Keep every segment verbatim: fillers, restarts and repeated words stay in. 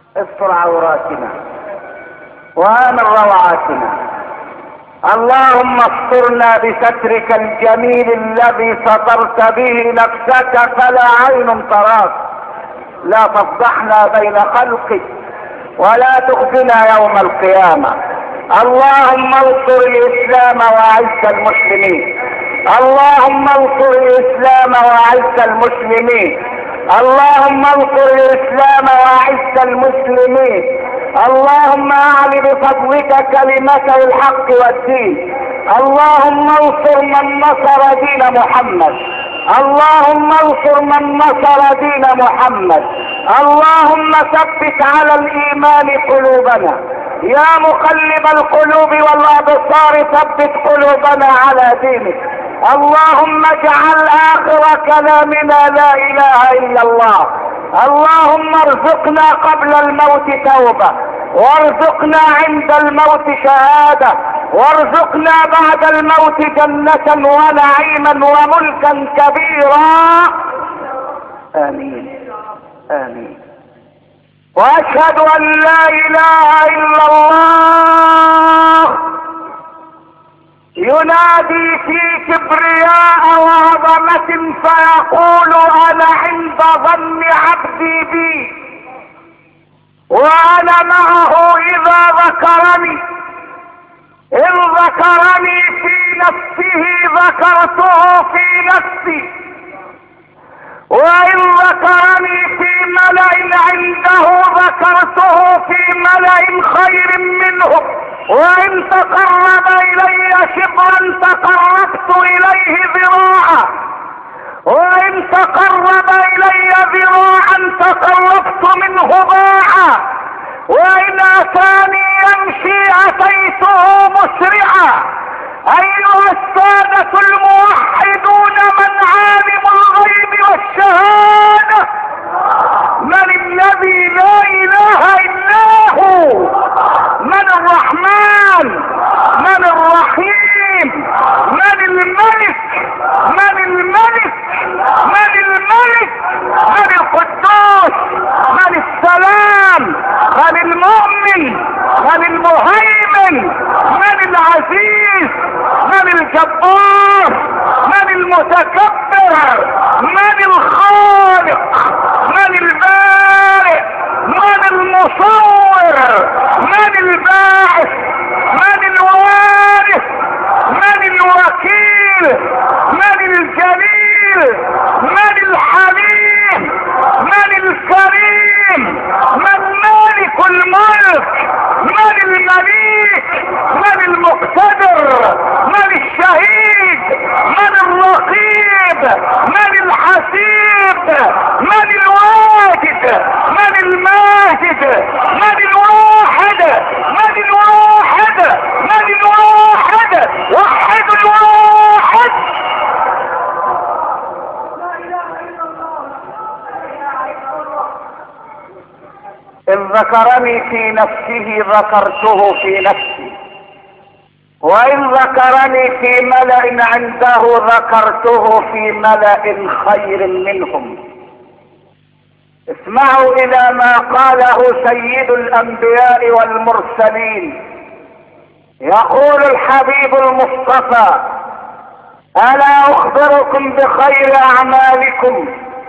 استر عوراتنا وامن روعاتنا. اللهم استرنا بسترك الجميل الذي سترت به نفسك فلا عين تراك. لا تفضحنا بين خلقك ولا تخزنا يوم القيامة. اللهم انصر الاسلام واعز المسلمين. اللهم انصر الاسلام واعز المسلمين. اللهم انصر الاسلام واعز المسلمين. اللهم اعل بفضلك كلمته الحق والدين. اللهم انصر من نصر دين محمد. اللهم انصر من نصر دين محمد. اللهم ثبت على الايمان قلوبنا. يا مقلب القلوب والابصار ثبت قلوبنا على دينك. اللهم اجعل اخر كلامنا لا اله الا الله. اللهم ارزقنا قبل الموت توبة، وارزقنا عند الموت شهادة، وارزقنا بعد الموت جنة ونعيما وملكا كبيرا. امين امين. واشهد ان لا اله الا الله ينادي في كبرياء وعظمة فيقول انا عند ظن عبدي بي وانا معه اذا ذكرني. ان ذكرني في نفسه ذكرته في نفسي، وان ذكرني في ملأ عنده ذكرته في ملأ خير منه. وان تقرب الي شبرا تقربت اليه ذراعا، وان تقرب الي ذراعا تقربت منه باعا، وان اتاني يمشي اتيته مسرعا. ايها السادة الموحدون من عالم الغيب والشهادة؟ من الذي لا اله الا هو؟ من الرحمن؟ من الرحيم؟ من الملك؟ من الملك؟ من الملك؟ من القدوس؟ من السلام؟ من المؤمن؟ من المهيمن؟ من العزيز؟ من الجبار؟ من المتكبر؟ من الخالق؟ من البارئ؟ من المصور؟ من الباعث؟ من الوارث؟ من الوكيل؟ من الجليل؟ من الحليم؟ من الكريم؟ من مالك الملك؟ من المليك؟ من المقتدر؟ من الشهيد؟ من الرقيب؟ من الحسيب؟ من الواجد؟ من الماجد؟ من الواحد؟ من الواحد؟ من الواحد؟ وحد الواحد. إن ذكرني في نفسه ذكرته في نفسي، وإن ذكرني في ملأ عنده ذكرته في ملأ خير منهم. اسمعوا إلى ما قاله سيد الأنبياء والمرسلين. يقول الحبيب المصطفى: ألا أخبركم بخير أعمالكم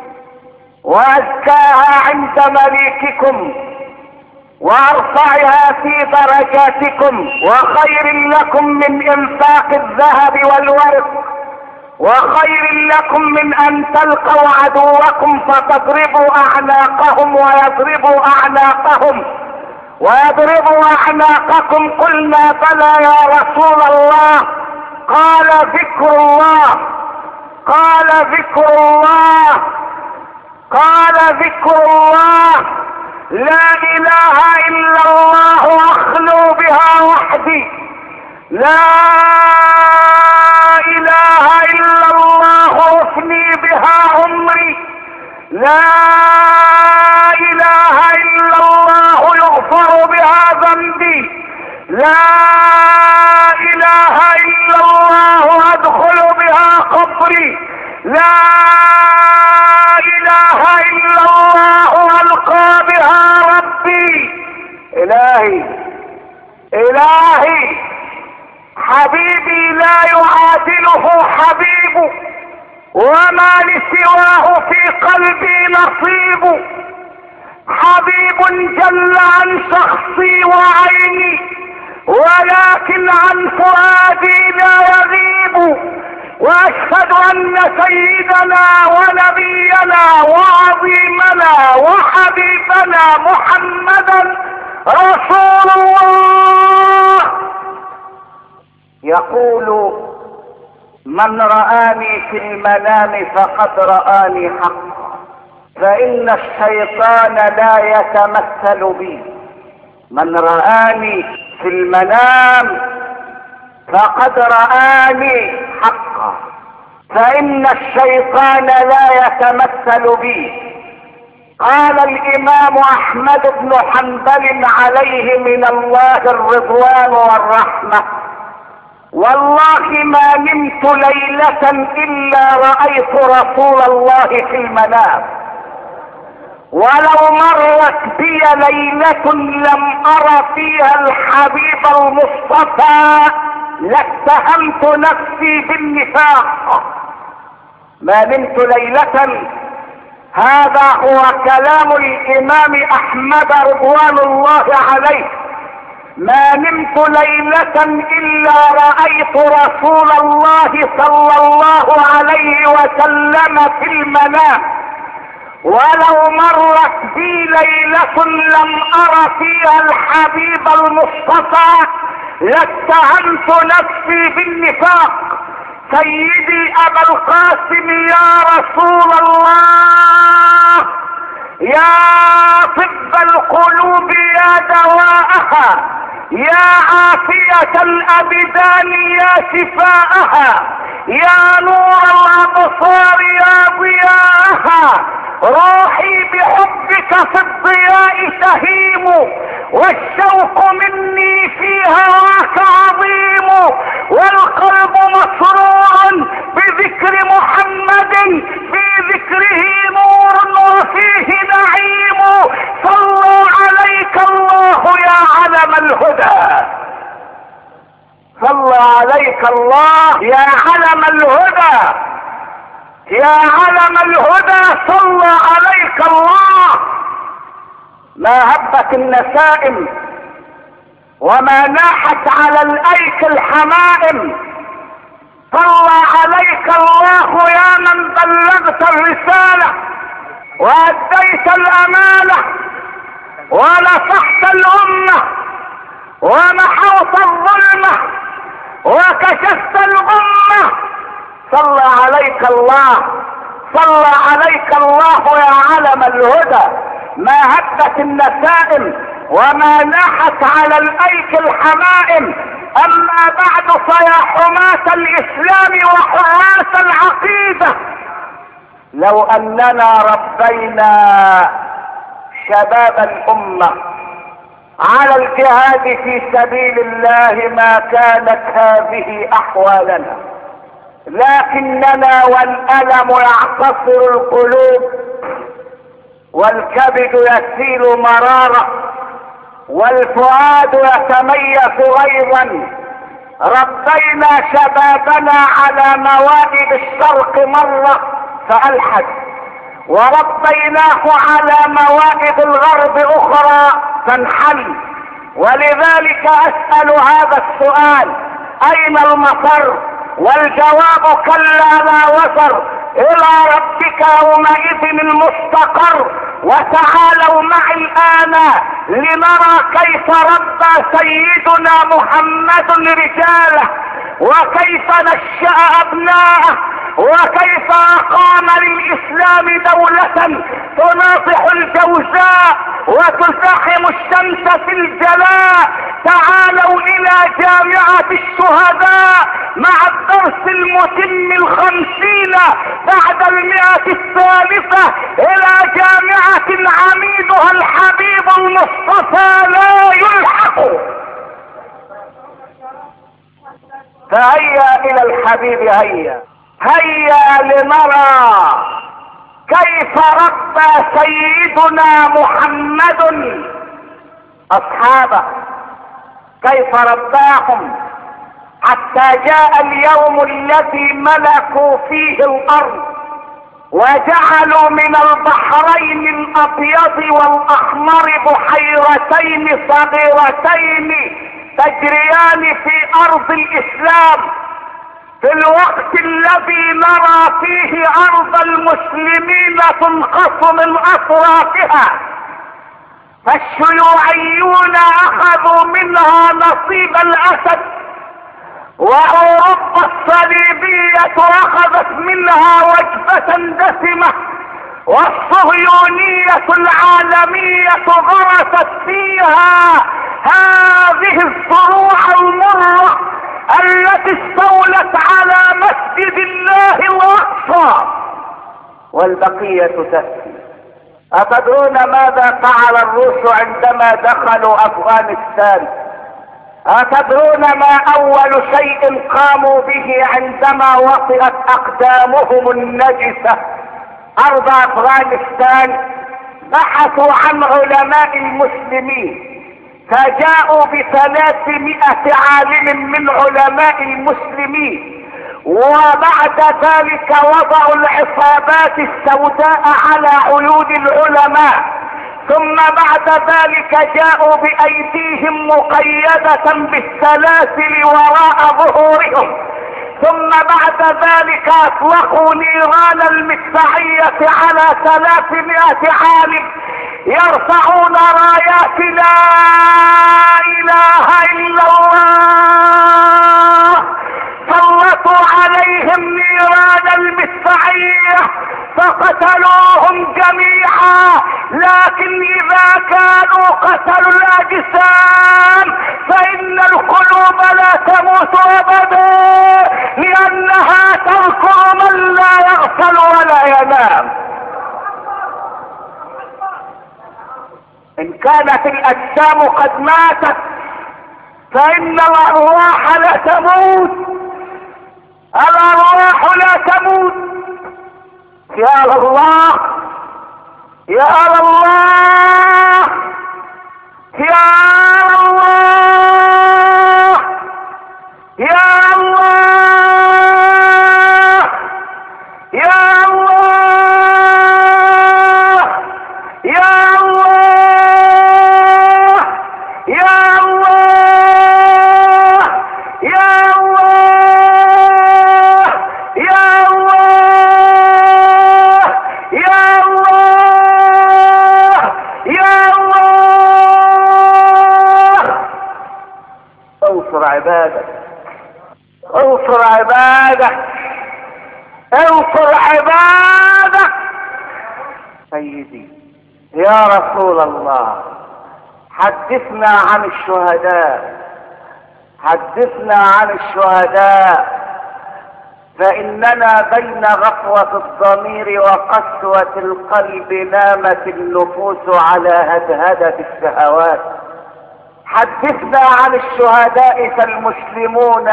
وأزكاها عند مليككم وأرفعها في درجاتكم وخير لكم من إنفاق الذهب والورق وخير لكم من أن تلقوا عدوكم فتضربوا أعناقهم ويضربوا أعناقهم ويضربوا أعناقكم. قلنا بلى يا رسول الله. قال ذكر الله، قال ذكر الله، قال ذكر الله. لا إله إلا الله أخلو بها وحدي، لا إله إلا الله أفني بها عمري، لا إله إلا الله يغفر بها ذنبي، لا إله إلا الله أدخل بها قبري، لا إله إلا الله ألقى بها ربي. الهي الهي حبيبي لا يعادله حبيب، وما لسواه في قلبي نصيب. حبيب جل عن شخصي وعيني، ولكن عن فؤادي لا يغيب. واشهد ان سيدنا ونبينا وعظيمنا وحبيبنا محمدا رسول الله. يقول من رآني في المنام فقد رآني حقا، فإن الشيطان لا يتمثل بي. من رآني في المنام فقد رآني حقا، فإن الشيطان لا يتمثل بي. قال الإمام أحمد بن حنبل عليه من الله الرضوان والرحمة: والله ما نمت ليلة إلا رأيت رسول الله في المنام، ولو مرت بي ليلة لم أر فيها الحبيب المصطفى لاتهمت نفسي بالنفاق. ما نمت ليلة، هذا هو كلام الإمام أحمد رضوان الله عليه. ما نمت ليلة إلا رأيت رسول الله صلى الله عليه وسلم في المنام، ولو مرت بي ليلة لم أر فيها الحبيب المصطفى لاتهمت نفسي بالنفاق. سيدي أبا القاسم يا رسول الله، يا طب القلوب يا دواءها، يا عافية الأبدان يا شفاءها، يا نور الأبصار يا ضياءها. روحي بحبك في الضياء تهيم، والشوق مني في هواك عظيم، والقلب مسرور بذكر محمد، في ذكره نور وفيه نعيم. صلى عليك الله يا علم الهدى، صلى عليك الله يا علم الهدى، يا علم الهدى صلى عليك الله. ما هبت النسائم وما ناحت على الايك الحمائم. صلى عليك الله يا من بلغت الرسالة واديت الامانة ونصحت الامة ومحوت الظلمة وكشفت الامة. صلى عليك الله، صلى عليك الله يا علم الهدى. ما هبت النسائم وما ناحت على الايك الحمائم. اما بعد فيا حماة الاسلام وحراس العقيدة، لو اننا ربينا شباب الامة على الجهاد في سبيل الله ما كانت هذه احوالنا، لكننا والألم يعتصر القلوب، والكبد يسيل مرارة، والفؤاد يتميز غيظا. ربينا شبابنا على موائد الشرق مرة فألحد، وربيناه على موائد الغرب أخرى فانحل. ولذلك أسأل هذا السؤال: أين المفر؟ والجواب: كلا لا وزر، الى ربك يومئذ المستقر. وتعالوا معي الان لنرى كيف ربى سيدنا محمد رجاله، وكيف نشأ ابناءه، وكيف اقام للاسلام دولة تناطح الجوزاء وتزاحم الشمس في الجلاء. تعالوا الى جامعة الشهداء مع الدرس المتم الخمسين بعد المئة الثالثة، الى جامعة عميدها الحبيب المصطفى لا يلحق. فهيا الى الحبيب، هيا هيا لنرى كيف ربى سيدنا محمد اصحابه كيف رباهم حتى جاء اليوم الذي ملكوا فيه الارض وجعلوا من البحرين الابيض والاحمر بحيرتين صغيرتين تجريان في ارض الاسلام، في الوقت الذي نرى فيه ارض المسلمين تنقص من اطرافها، فالشيوعيون اخذوا منها نصيب الاسد، واوروبا الصليبية اخذت منها وجبة دسمة، والصهيونية العالمية غرست فيها هذه الصروع المرة التي استولت على مسجد الله الاقصى، والبقية تأتي. أتدرون ماذا فعل الروس عندما دخلوا افغانستان؟ أتدرون ما اول شيء قاموا به عندما وطئت اقدامهم النجسة ارض افغانستان؟ بحثوا عن علماء المسلمين، فجاءوا بثلاثمائة عالم من علماء المسلمين، وبعد ذلك وضعوا العصابات السوداء على عيون العلماء، ثم بعد ذلك جاءوا بايديهم مقيدة بالسلاسل وراء ظهورهم، ثم بعد ذلك اطلقوا نيران المدفعية على ثلاثمائة عالم يرفعون رايات لا اله الا الله، سلطوا عليهم نيران المدفعية فقتلوهم جميعا. لكن اذا كانوا قتلوا الاجسام فان القلوب لا تموت ابدا، لانها تذكر من لا يغفل ولا ينام. ان كانت الاجسام قد ماتت فان الارواح لا تموت، الارواح لا تموت. يا الله يا الله يا الله يا الله يا الله يا الله يا الله يا الله يا الله يا الله يا الله. انصر عبادك، انصر عبادك، انصر عبادك. سيدي يا رسول الله، حدثنا عن الشهداء، حدثنا عن الشهداء، فإننا بين غفوة الضمير وقسوة القلب نامت النفوس على هدهدة الشهوات. حدثنا عن الشهداء، فالمسلمون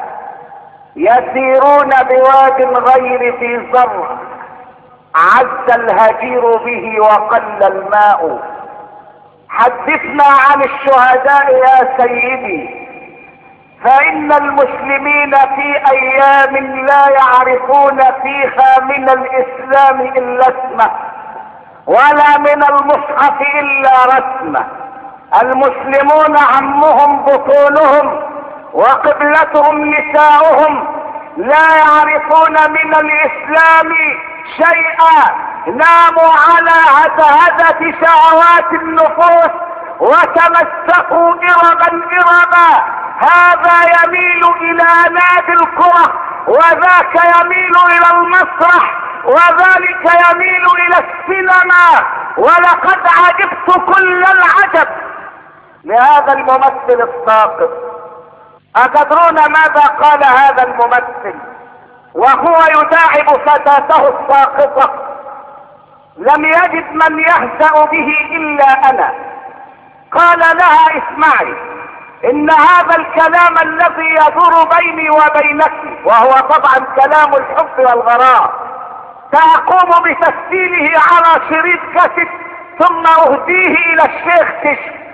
يسيرون بواد غير ذي زرع، عز الهجير به وقل الماء. حدثنا عن الشهداء يا سيدي، فإن المسلمين في أيام لا يعرفون فيها من الإسلام إلا اسمه، ولا من المصحف إلا رسمه. المسلمون عمهم بطونهم وقبلتهم نساؤهم، لا يعرفون من الإسلام شيئا، ناموا على هدهدة شهوات النفوس وتمسكوا إربا إربا. هذا يميل إلى نادي الكرة، وذاك يميل إلى المسرح، وذلك يميل إلى السينما. ولقد عجبت كل العجب لهذا الممثل الساقط. أتدرون ماذا قال هذا الممثل وهو يداعب فتاته الساقطة؟ لم يجد من يهزأ به إلا أنا. قال لها: اسمعي، إن هذا الكلام الذي يدور بيني وبينك، وهو طبعا كلام الحب والغرام، سأقوم بتسجيله على شريط كاسيت ثم أهديه إلى الشيخ كشك.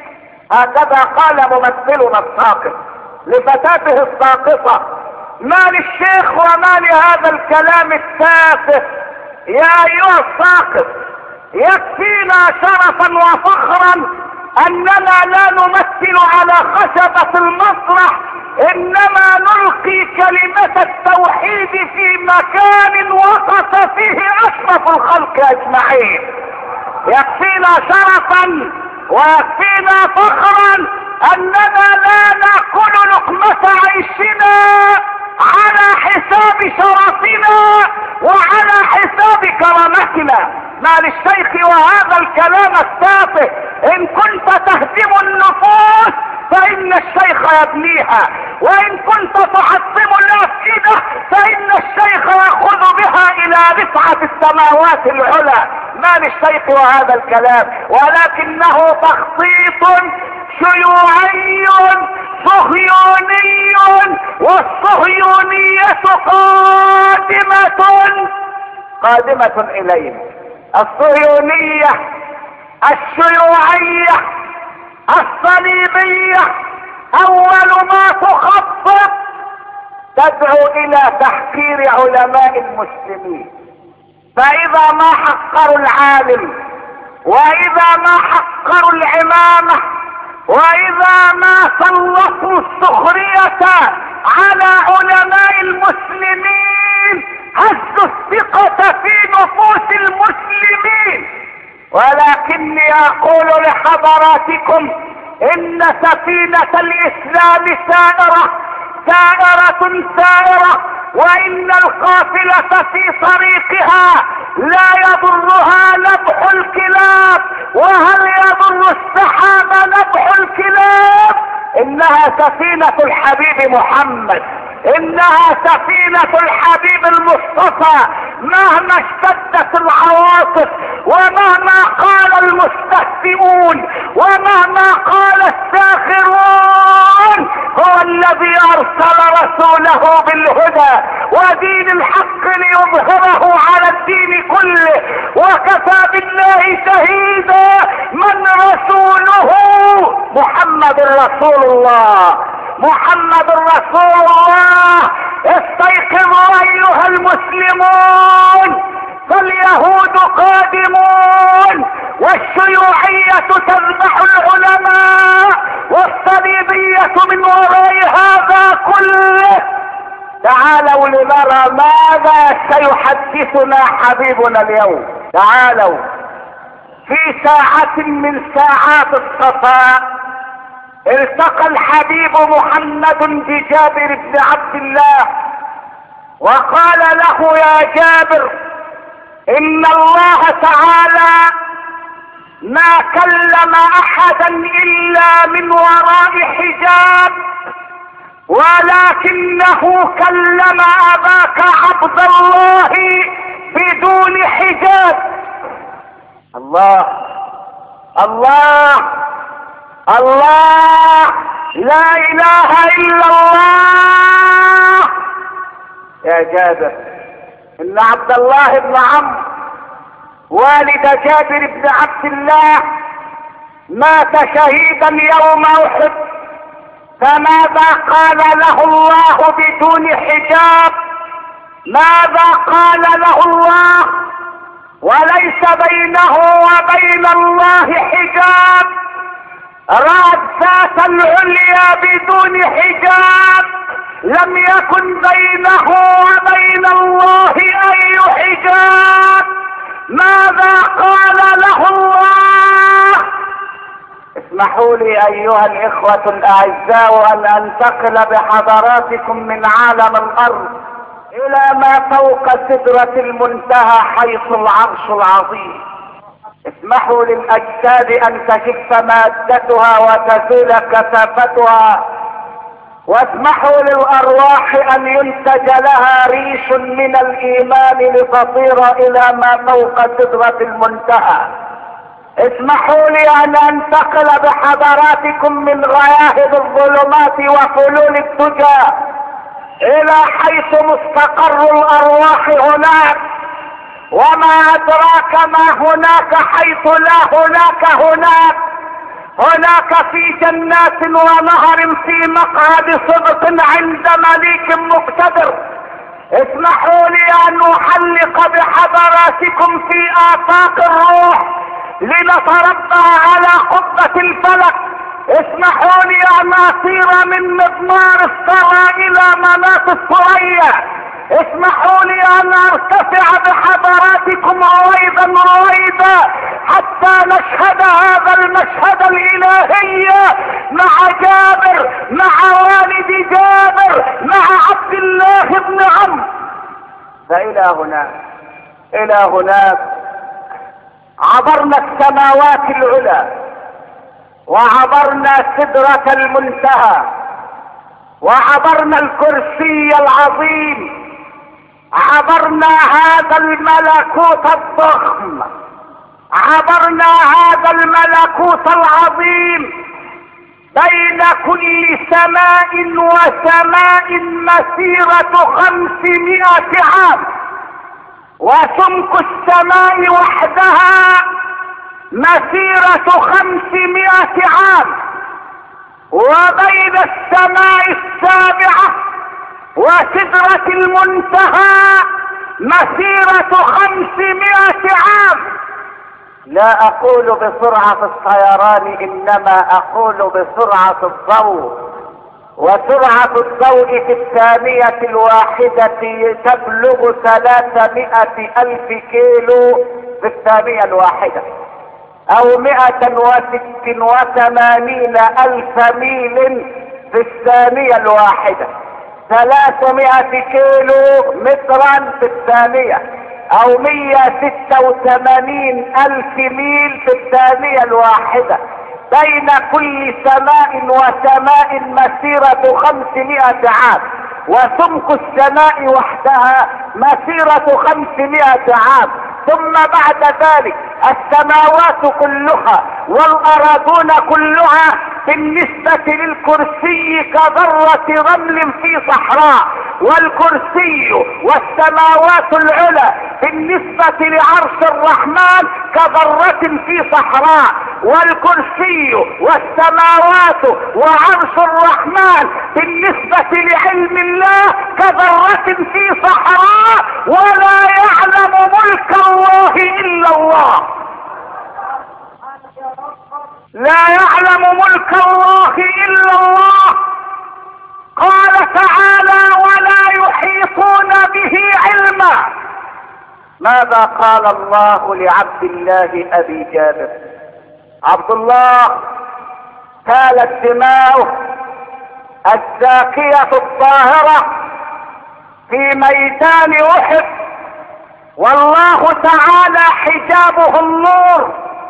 هكذا قال ممثلنا الساقط لفتاته الساقطة: ما للشيخ وما لهذا الكلام التافه يا ايها الساقط، يكفينا شرفا وفخرا اننا لا نمثل على خشبة المسرح، انما نلقي كلمة التوحيد في مكان وقف فيه اشرف الخلق اجمعين. يكفينا شرفا ويكفينا فخرا اننا لا ناكل لقمة عيشنا على حساب شرفنا وعلى حساب كرامتنا. ما للشيخ وهذا الكلام التافه، ان كنت تهدم النفوس فان الشيخ يبنيها، وان كنت تحطم الافئدة فان الشيخ ياخذ بها الى رفعة السماوات العلى. ما للشيخ وهذا الكلام، ولكنه تخطيط شيوعي صهيوني، والصهيونية قادمة قادمة الينا. الصهيونية الشيوعية الصليبية اول ما تخطط تدعو الى تحقير علماء المسلمين، فاذا ما حقروا العالم، واذا ما حقروا العمامة، واذا ما سلطوا السخرية على علماء المسلمين هزوا الثقة في نفوس المسلمين. ولكني اقول لحضراتكم ان سفينة الاسلام سائرة سائرة سائرة، وان القافلة في طريقها لا يضرها نبح الكلاب. وهل يضر السحاب نبح الكلاب؟ انها سفينة الحبيب محمد، انها سفينة الحبيب المصطفى. مهما اشتدت العواصف، ومهما قال المستهزئون، ومهما قال الساخرون، هو الذي ارسل رسوله بالهدى ودين الحق ليظهره على الدين كله، وكفى بالله شهيدا من رسوله محمد رسول الله. محمد رسول الله. استيقظوا ايها المسلمون، فاليهود قادمون، والشيوعية تذبح العلماء، والصليبية من وراء هذا كله. تعالوا لنرى ماذا سيحدثنا حبيبنا اليوم. تعالوا. في ساعة من ساعات الصفاء التقى الحبيب محمد بجابر بن عبد الله، وقال له: يا جابر، ان الله تعالى ما كلم احدا الا من وراء حجاب، ولكنه كلم اباك عبد الله بدون حجاب. الله الله الله، لا اله الا الله. يا جابر، ان عبد الله بن عمرو والد جابر بن عبد الله مات شهيدا يوم احد، فماذا قال له الله بدون حجاب؟ ماذا قال له الله وليس بينه وبين الله حجاب؟ رأى الذات العليا بدون حجاب، لم يكن بينه وبين الله اي حجاب. ماذا قال له الله؟ اسمحوا لي ايها الاخوة الاعزاء ان انتقل بحضراتكم من عالم الارض الى ما فوق سدرة المنتهى حيث العرش العظيم. اسمحوا للاجساد ان تخف مادتها وتزول كثافتها، واسمحوا للارواح ان ينتج لها ريش من الايمان لتطير الى ما فوق سدرة المنتهى. اسمحوا لي ان انتقل بحضراتكم من غياهب الظلمات وفلول الدجى الى حيث مستقر الارواح هناك، وما ادراك ما هناك حيث لا هناك هناك. هناك في جنات ونهر في مقعد صدق عند مليك مقتدر. اسمحوا لي ان احلق بحضراتكم في افاق الروح لنتربع على قبة الفلك. اسمحوا لي ان اطير من مضمار الثرى الى مناط الثريا. اسمحوا لي ان ارتفع بحضراتكم رويدا رويدا حتى نشهد هذا المشهد الالهي مع جابر، مع والد جابر، مع عبد الله بن عمرو. فالى هناك الى هناك عبرنا السماوات العلى، وعبرنا سدرة المنتهى، وعبرنا الكرسي العظيم، عبرنا هذا الملكوت الضخم، عبرنا هذا الملكوت العظيم. بين كل سماء وسماء مسيرة خمسمائة عام، وسمك السماء وحدها مسيرة خمسمائة عام، وبين السماء السابعة وسدرة المنتهى مسيرة خمسمائة عام. لا اقول بسرعة الطيران، انما اقول بسرعة الضوء، وسرعة الضوء في الثانية الواحدة تبلغ ثلاثمائة الف كيلو في الثانية الواحدة، او مائة وست وثمانين الف ميل في الثانية الواحدة، ثلاثمائة كيلو مترا في الثانية، او مائة وستة وثمانين الف ميل في الثانية الواحدة. بين كل سماء وسماء مسيرة خمسمائة عام، وسمك السماء وحدها مسيرة خمسمائة عام. ثم بعد ذلك السماوات كلها والأراضون كلها بالنسبة للكرسي كذرة رمل في صحراء، والكرسي والسماوات العلى بالنسبة لعرش الرحمن كذرة في صحراء، والكرسي والسماوات وعرش الرحمن بالنسبة لعلم الله كذرة في صحراء، ولا يعلم ملك الله إلا الله. لا يعلم ملك الله إلا الله. قال تعالى: ولا يحيطون به علما. ماذا قال الله لعبد الله أبي جابر؟ عبد الله سالت دماؤه الزاكية الطاهرة في ميدان أحد، والله تعالى حجابه النور،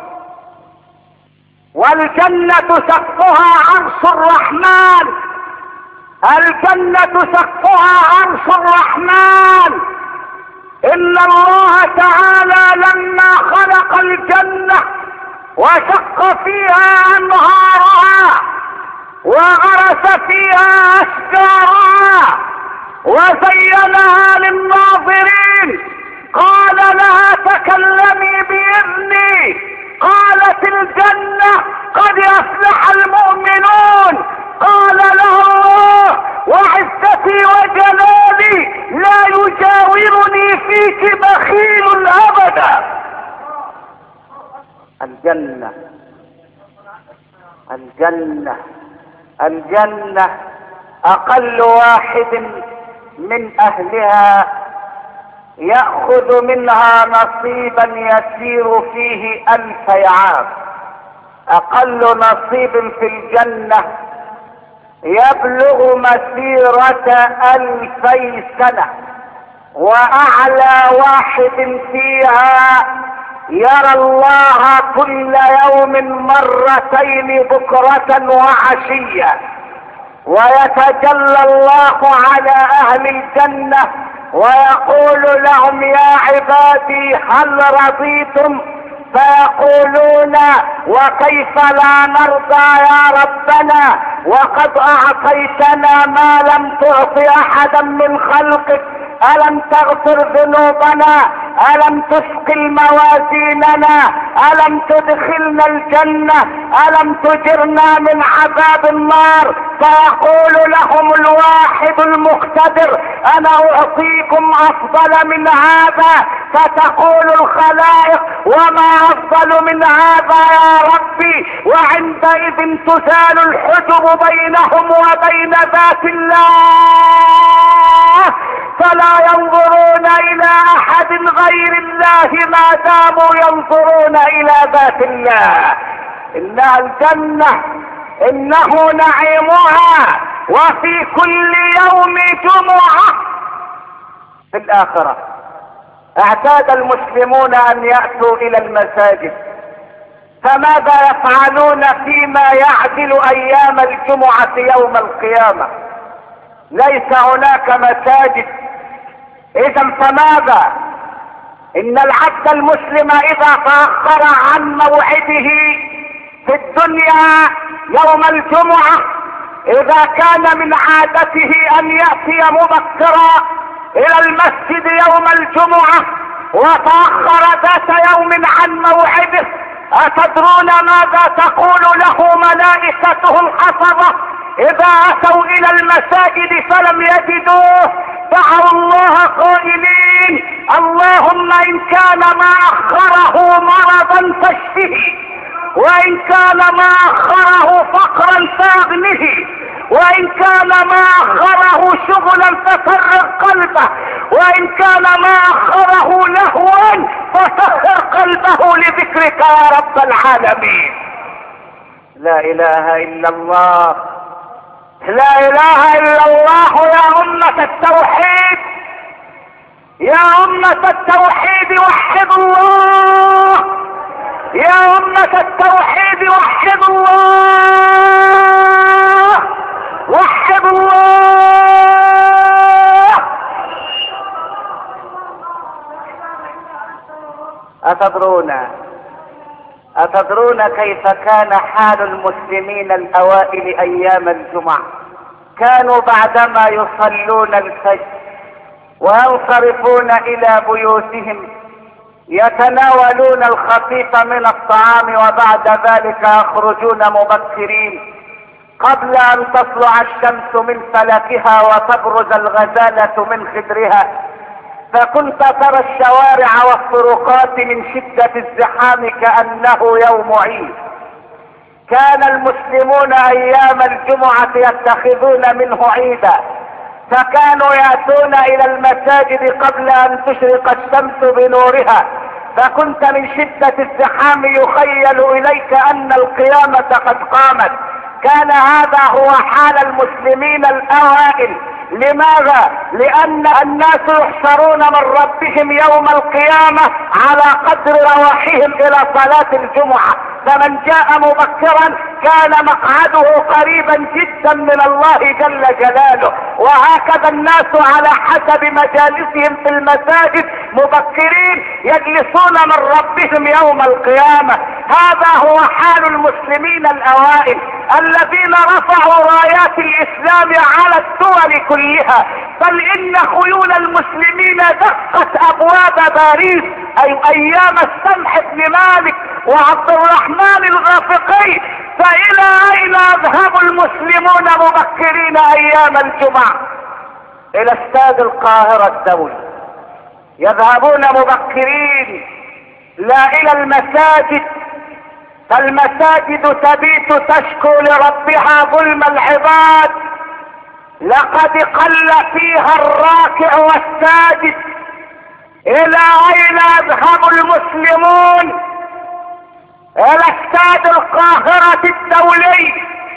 والجنة سقفها عرش الرحمن، الجنة سقفها عرش الرحمن. إن الله تعالى لما خلق الجنة وشق فيها أنهارها وغرس فيها أشجارها وزينها للناظرين، قال لها: تكلمي بإذني. قالت الجنة: قد أفلح المؤمنون. قال له الله: وعزتي وجلالي لا يجاورني فيك بخيل أبدا. الجنة الجنة الجنة أقل واحد من أهلها يأخذ منها نصيبا يسير فيه ألف عام. أقل نصيب في الجنة يبلغ مسيرة ألفي سنة، وأعلى واحد فيها يرى الله كل يوم مرتين بكرة وعشية، ويتجلى الله على أهل الجنة ويقول لهم: يا عبادي هل رضيتم؟ فيقولون: وكيف لا نرضى يا ربنا، وقد أعطيتنا ما لم تعط أحدا من خلقك، ألم تغفر ذنوبنا؟ ألم تثقل موازيننا، ألم تدخلنا الجنة، ألم تجرنا من عذاب النار. فيقول لهم الواحد المقتدر انا اعطيكم افضل من هذا. فتقول الخلائق وما افضل من هذا يا ربي؟ وعندئذ تزال الحجب بينهم وبين ذات الله، فلا ينظرون الى احد غير الله ما داموا ينظرون الى ذات الله. انها الجنة، انه نعيمها، وفي كل يوم جمعة. في الاخرة اعتاد المسلمون ان يأتوا الى المساجد، فماذا يفعلون فيما يعدل ايام الجمعة يوم القيامة؟ ليس هناك مساجد. اذا فماذا؟ ان العبد المسلم اذا تأخر عن موعده في الدنيا يوم الجمعة، اذا كان من عادته ان يأتي مبكرا الى المسجد يوم الجمعة وتأخر ذات يوم عن موعده، اتدرون ماذا تقول له ملائكته الحفظة اذا اتوا الى المساجد فلم يجدوه؟ دعوا الله قائلين اللهم ان كان ما اخره مرضا فاشفه، وان كان ما اخره فقرا فاغنه، وان كان ما اخره شغلا ففرغ قلبه، وان كان ما اخره لهوا فسخر قلبه لذكرك يا رب العالمين. لا اله الا الله، لا اله الا الله. يا امة التوحيد، يا امة التوحيد وحدوا الله، يا امة التوحيد وحدوا الله، وحدوا الله. اتدرون اتدرون كيف كان حال المسلمين الاوائل ايام الجمعة؟ كانوا بعدما يصلون الفجر وينصرفون الى بيوتهم يتناولون الخفيف من الطعام، وبعد ذلك يخرجون مبكرين قبل ان تطلع الشمس من فلكها وتبرز الغزالة من خدرها. فكنت ترى الشوارع والطرقات من شدة الزحام كأنه يوم عيد. كان المسلمون ايام الجمعة يتخذون منه عيدا، فكانوا يأتون الى المساجد قبل ان تشرق الشمس بنورها، فكنت من شدة الزحام يخيل اليك ان القيامة قد قامت. كان هذا هو حال المسلمين الاوائل. لماذا؟ لان الناس يحشرون من ربهم يوم القيامة على قدر رواحهم الى صلاة الجمعة، فمن جاء مبكرا كان مقعده قريبا جدا من الله جل جلاله. وهكذا الناس على حسب مجالسهم في المساجد مبكرين يجلسون من ربهم يوم القيامة. هذا هو حال المسلمين الاوائل الذين رفعوا رايات الاسلام على الدول كلها. بل ان خيول المسلمين دقت ابواب باريس اي ايام السمح بن مالك وعبد الرحمن الغافقي. فالى اين يذهب المسلمون مبكرين ايام الجمعة؟ الى استاد القاهرة الدولي يذهبون مبكرين، لا الى المساجد. فالمساجد تبيت تشكو لربها ظلم العباد. لقد قل فيها الراكع والساجد. الى اين يذهب المسلمون؟ الى استاد القاهرة الدولي.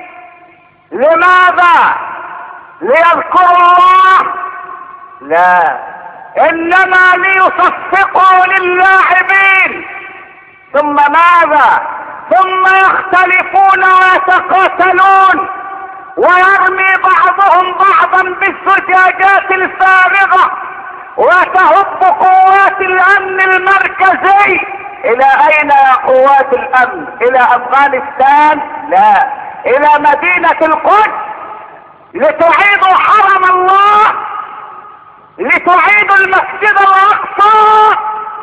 لماذا؟ ليذكروا الله؟ لا، انما ليصفقوا للاعبين. ثم ماذا؟ ثم يختلفون ويتقاتلون ويرمي بعضهم بعضا بالزجاجات الفارغة وتهب قوات الامن المركزي. الى اين يا قوات الامن؟ الى افغانستان؟ لا، الى مدينة القدس لتعيدوا حرم الله، لتعيدوا المسجد الاقصى.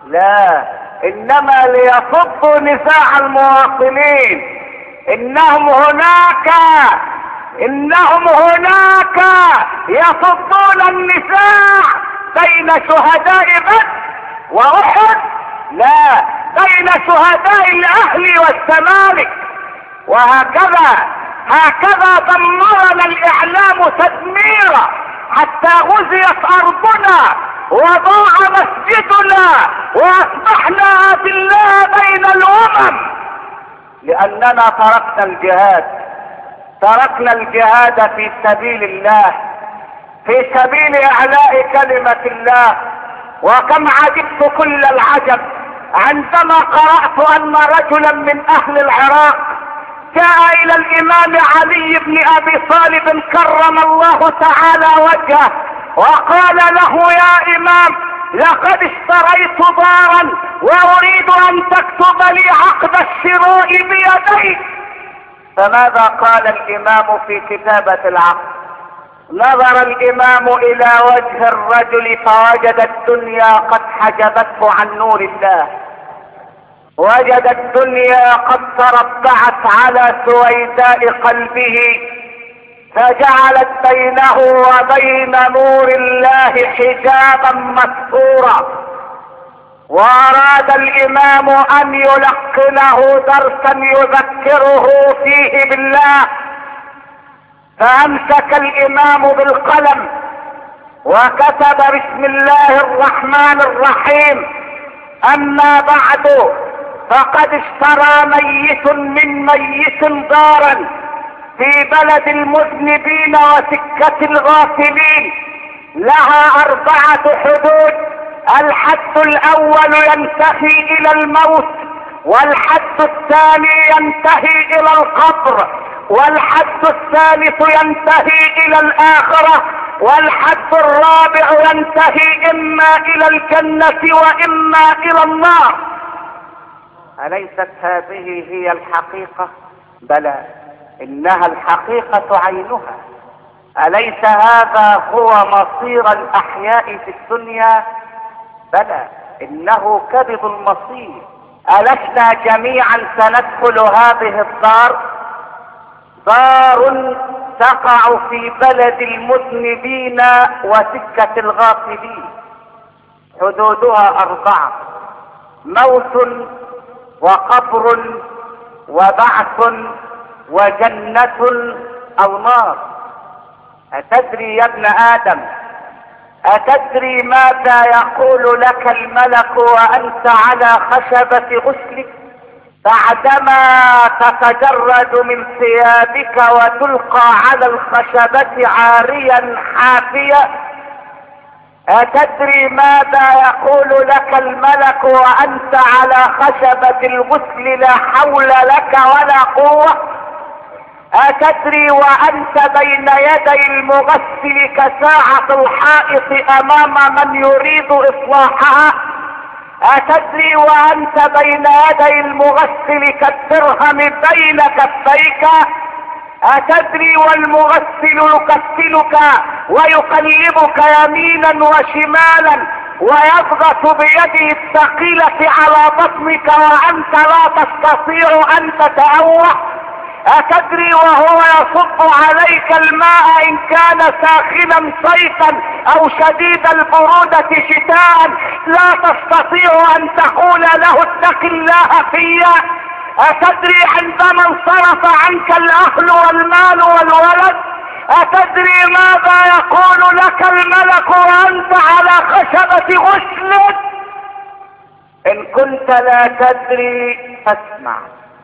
لا، انما ليصدوا نزاع المواطنين. انهم هناك انهم هناك يصدون النزاع بين شهداء بدر واحد، لا، بين شهداء الاهلي والزمالك. وهكذا هكذا دمرنا الاعلام تدميرا حتى غزيت ارضنا وضاع مسجدنا واصبحنا اذلاء بين الامم، لاننا تركنا الجهاد تركنا الجهاد في سبيل الله، في سبيل اعلاء كلمة الله. وكم عجبت كل العجب عندما قرأت ان رجلا من اهل العراق جاء الى الامام علي بن ابي طالب كرم الله تعالى وجهه وقال له: يا امام، لقد اشتريت دارا واريد ان تكتب لي عقد الشراء بيديك. فماذا قال الامام في كتابة العقد؟ نظر الامام الى وجه الرجل فوجد الدنيا قد حجبته عن نور الله، وجد الدنيا قد تربعت على سويداء قلبه، فجعلت بينه وبين نور الله حجابا مستورا. واراد الامام ان يلقنه درسا يذكره فيه بالله، فامسك الامام بالقلم وكتب: بسم الله الرحمن الرحيم، اما بعد، فقد اشترى ميت من ميت دارا في بلد المذنبين وسكة الغافلين، لها اربعة حدود. الحد الاول ينتهي الى الموت، والحد الثاني ينتهي الى القبر، والحد الثالث ينتهي الى الاخرة، والحد الرابع ينتهي اما الى الجنة واما الى النار. أليست هذه هي الحقيقة؟ بلى، إنها الحقيقة عينها. أليس هذا هو مصير الأحياء في الدنيا؟ بلى، إنه كبد المصير. ألسنا جميعا سندخل هذه الدار؟ دار تقع في بلد المذنبين وسكة الغافلين، حدودها أربعة: موت وقبر وبعث وجنة أو نار. أتدري يا ابن آدم، أتدري ماذا يقول لك الملك وأنت على خشبة غسلك بعدما تتجرد من ثيابك وتلقى على الخشبة عاريا حافيا؟ أتدري ماذا يقول لك الملك وأنت على خشبة الغسل لا حول لك ولا قوة؟ أتدري وأنت بين يدي المغسل كساعة الحائط أمام من يريد إصلاحها؟ أتدري وأنت بين يدي المغسل كالدرهم بين كفيك؟ أتدري والمغسل يكسلك ويقلبك يمينا وشمالا ويضغط بيده الثقيلة على بطنك وأنت لا تستطيع أن تتأوه؟ أتدري وهو يصب عليك الماء إن كان ساخنا صيفا أو شديد البرودة شتاء لا تستطيع أن تقول له اتق الله فيا؟ أتدري عندما انصرف عنك الأهل والمال والولد أتدري ماذا يقول لك الملك وأنت على خشبة غسل؟ إن كنت لا تدري فاسمع.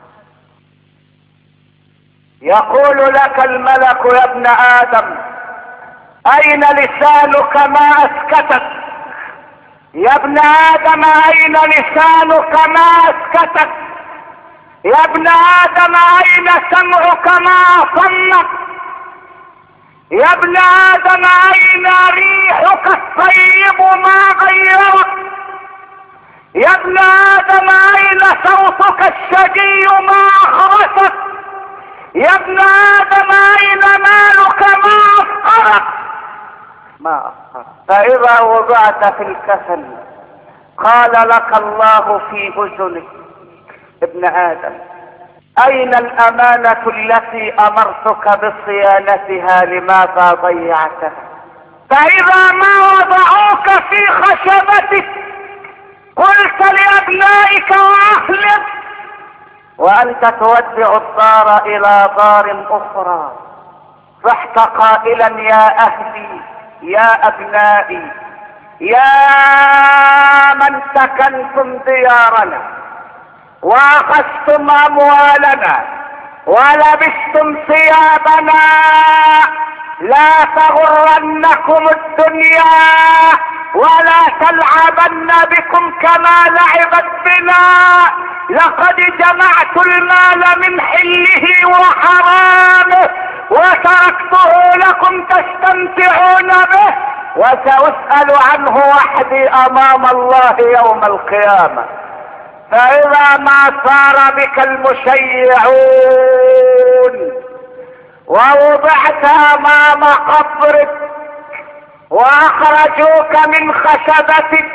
يقول لك الملك: يا ابن آدم، أين لسانك ما أسكتك؟ يا ابن آدم، أين لسانك ما أسكتك؟ يا ابن آدم، أين سمعك ما أصمك؟ يا ابن آدم، أين ريحك الطيب ما غيرك؟ يا ابن آدم، أين صوتك الشجي ما أخرسك؟ يا ابن آدم، أين مالك ما أفقرك؟ ما أفقرك. فإذا وضعت في الكفن قال لك الله في اذنك: ابن ادم، اين الامانة التي امرتك بصيانتها؟ لماذا ضيعتها؟ فاذا ما وضعوك في خشبتك قلت لابنائك واهلك وانت تودع الدار الى دار اخرى، صحت قائلا: يا اهلي، يا ابنائي، يا من سكنتم ديارنا واخذتم اموالنا ولبستم ثيابنا، لا تغرنكم الدنيا ولا تلعبن بكم كما لعبت بنا، لقد جمعت المال من حله وحرامه وتركته لكم تستمتعون به، وسأسأل عنه وحدي امام الله يوم القيامة. فاذا ما صار بك المشيعون ووضعت امام قبرك واخرجوك من خشبتك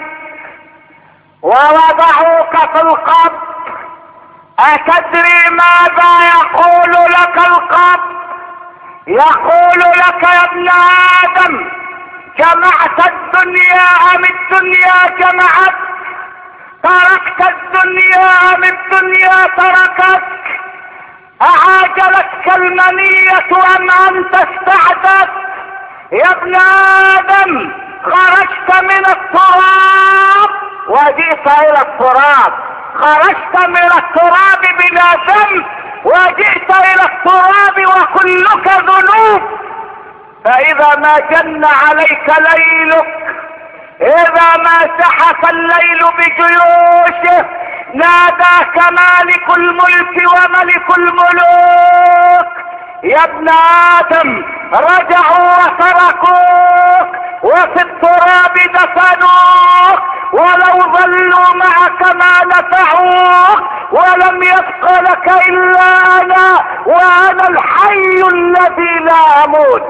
ووضعوك في القبر، اتدري ماذا يقول لك القبر؟ يقول لك: يا ابن ادم، جمعت الدنيا ام الدنيا جمعت؟ تركت الدنيا ام الدنيا تركتك؟ اعاجلتك المنية ام انت استعدت؟ يا ابن ادم، خرجت من التراب وجئت الى التراب، خرجت من التراب بلا ذنب وجئت الى التراب وكلك ذنوب. فاذا ما جن عليك ليلك، اذا ما زحف الليل بجيوشه، ناداك مالك الملك وملك الملوك: يا ابن ادم، رجعوا وتركوك وفي التراب دفنوك، ولو ظلوا معك ما نفعوك، ولم يبق لك الا انا، وانا الحي الذي لا اموت.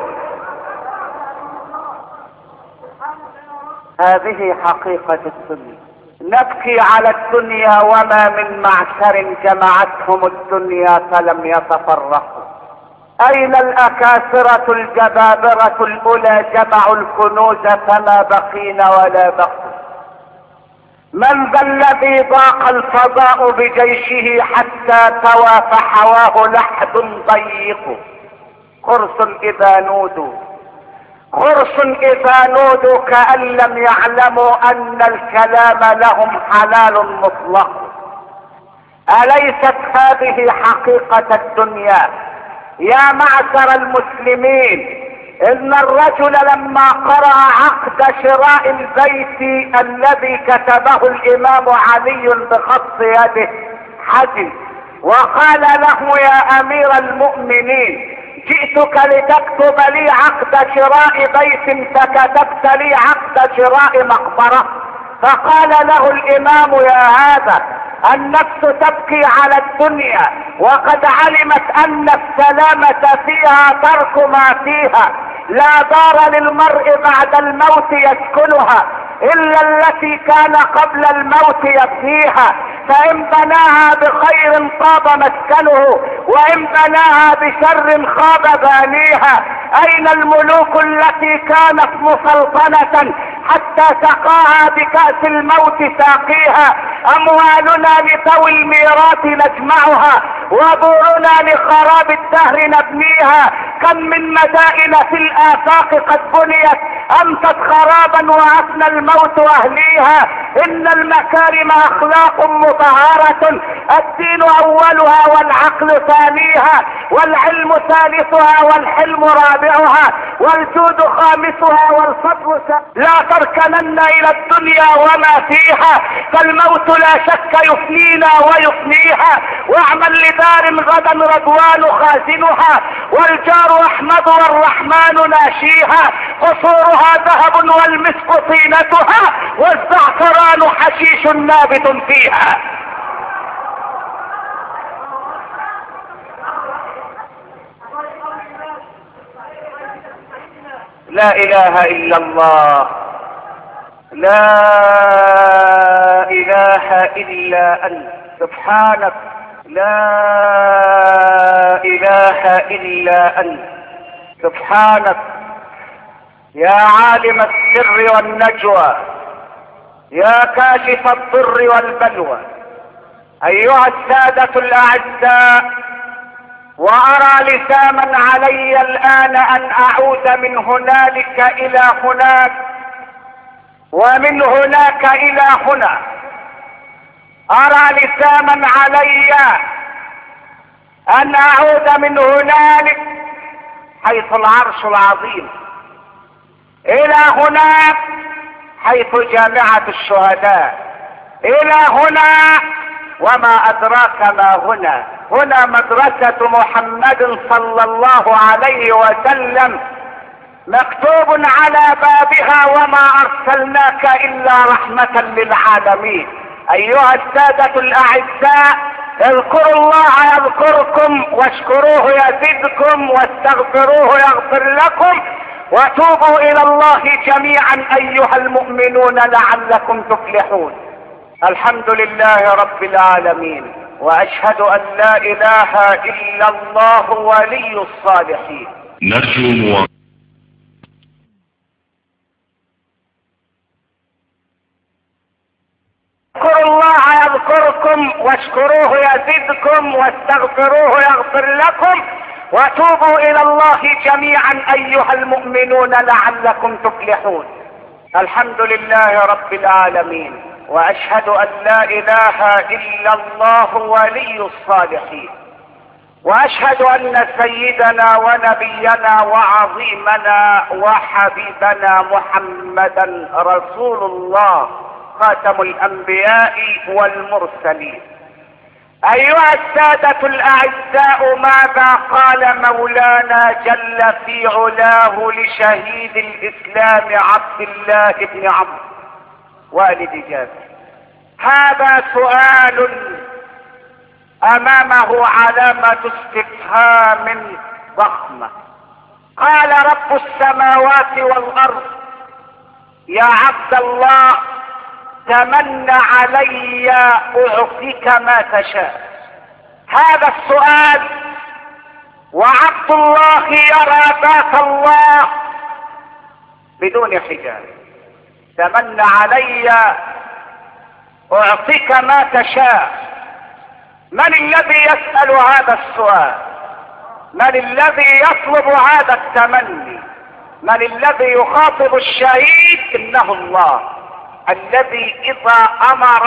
هذه حقيقة الدنيا. نبكي على الدنيا وما من معشر جمعتهم الدنيا فلم يتفرقوا. اين الاكاسرة الجبابرة الاولى جمعوا الكنوز فما بقين ولا بقوا؟ من ذا الذي ضاق الفضاء بجيشه حتى توى فحواه لحد ضيق؟ قرص اذا نودوا، قرص اذا نودوا كأن لم يعلموا ان الكلام لهم حلال مطلق. اليست هذه حقيقة الدنيا؟ يا معشر المسلمين، ان الرجل لما قرأ عقد شراء البيت الذي كتبه الامام علي بخط يده حزن، وقال له: يا امير المؤمنين، جئتك لتكتب لي عقد شراء بيت فكتبت لي عقد شراء مقبرة. فقال له الامام: يا هذا، النفس تبكي على الدنيا وقد علمت ان السلامة فيها ترك ما فيها، لا دار للمرء بعد الموت يسكنها الا التي كان قبل الموت يبنيها، فان بناها بخير طاب مسكنه وان بناها بشر خاب بانيها. اين الملوك التي كانت مسلطنة حتى سقاها بكأس الموت ساقيها؟ اموالنا لذوي الميراث نجمعها وبورنا لخراب الدهر نبنيها. كم من مدائن في الافاق قد بنيت امست خرابا وافنى الموت اهليها. ان المكارم اخلاق مطهرة، الدين اولها والعقل ثانيها، والعلم ثالثها والحلم رابعها، والجود خامسها والفضل س... لا تركنن الى الدنيا وما فيها، فالموت لا شك يفنينا ويفنيها. واعمل لدار غدا رضوان خازنها، والجار احمد والرحمن ناشيها. قصورها ذهب والمسك طينتها، والزعفران حشيش نابت فيها. لا اله الا الله، لا إله إلا أنت سبحانك لا إله إلا أنت سبحانك يا عالم السر والنجوى يا كاشف الضر والبلوى. أيها السادة الأعزاء، وأرى لزاما علي الآن أن أعود من هنالك إلى هناك ومن هناك إلى هنا. أرى لزاما علي أن أعود من هنالك حيث العرش العظيم إلى هناك حيث جامعة الشهداء، إلى هنا وما أدراك ما هنا. هنا مدرسة محمد صلى الله عليه وسلم، مكتوب على بابها وما أرسلناك إلا رحمة للعالمين. أيها السادة الأعزاء، اذكروا الله يذكركم واشكروه يزدكم واستغفروه يغفر لكم وتوبوا إلى الله جميعا أيها المؤمنون لعلكم تفلحون. الحمد لله رب العالمين، وأشهد أن لا إله إلا الله ولي الصالحين. نرجو اذكروا الله يذكركم واشكروه يزدكم واستغفروه يغفر لكم وتوبوا إلى الله جميعا أيها المؤمنون لعلكم تفلحون. الحمد لله رب العالمين، وأشهد أن لا إله إلا الله ولي الصالحين. وأشهد أن سيدنا ونبينا وعظيمنا وحبيبنا محمدا رسول الله خاتم الأنبياء والمرسلين. أيها السادة الأعزاء، ماذا قال مولانا جل في علاه لشهيد الإسلام عبد الله بن عمرو والد جابر؟ هذا سؤال أمامه علامة استفهام ضخمة. قال رب السماوات والأرض: يا عبد الله تمنى علي أعطيك ما تشاء. هذا السؤال وعبد الله يرى ذات الله بدون حجاب. تمنى علي أعطيك ما تشاء. من الذي يسأل هذا السؤال؟ من الذي يطلب هذا التمني؟ من الذي يخاطب الشهيد؟ إنه الله الذي إذا أمر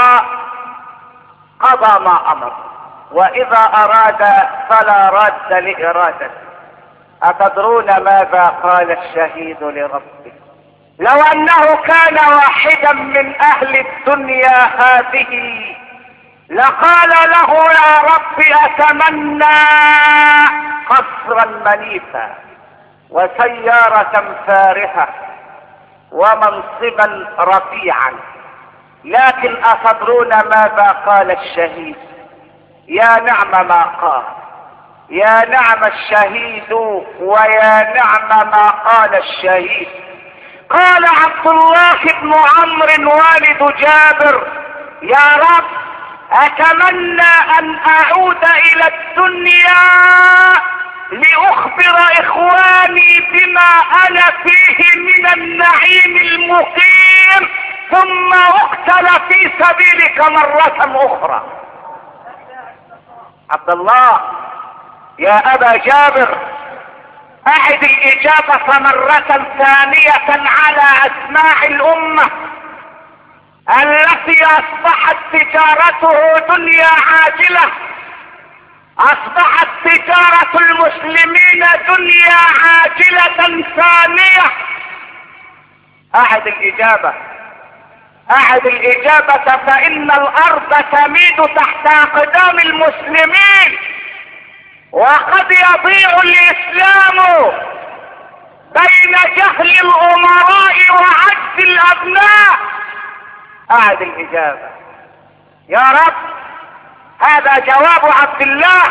قضى ما أمر، وإذا أراد فلا راد لإرادته. أتدرون ماذا قال الشهيد لربه؟ لو أنه كان واحدا من أهل الدنيا هذه لقال له: يا رب أتمنى قصرا منيفا وسيارة فارهة ومنصبا رفيعا. لكن أتدرون ماذا قال الشهيد؟ يا نعم ما قال، يا نعم الشهيد ويا نعم ما قال الشهيد. قال عبد الله بن عمرو والد جابر: يا رب أتمنى أن أعود إلى الدنيا لأخبر إخواني بما أنا فيه من النعيم المقيم، ثم أقتل في سبيلك مرة أخرى. عبد الله يا أبا جابر، أعد الإجابة مرة ثانية على أسماع الأمة التي أصبحت تجارته دنيا عاجلة، أصبحت تجارة المسلمين دنيا عاجلة ثانية. أعد الإجابة، أعد الإجابة، فإن الأرض تميد تحت أقدام المسلمين، وقد يضيع الإسلام بين جهل الأمراء وعجز الأبناء. أعد الإجابة يا رب. هذا جواب عبد الله: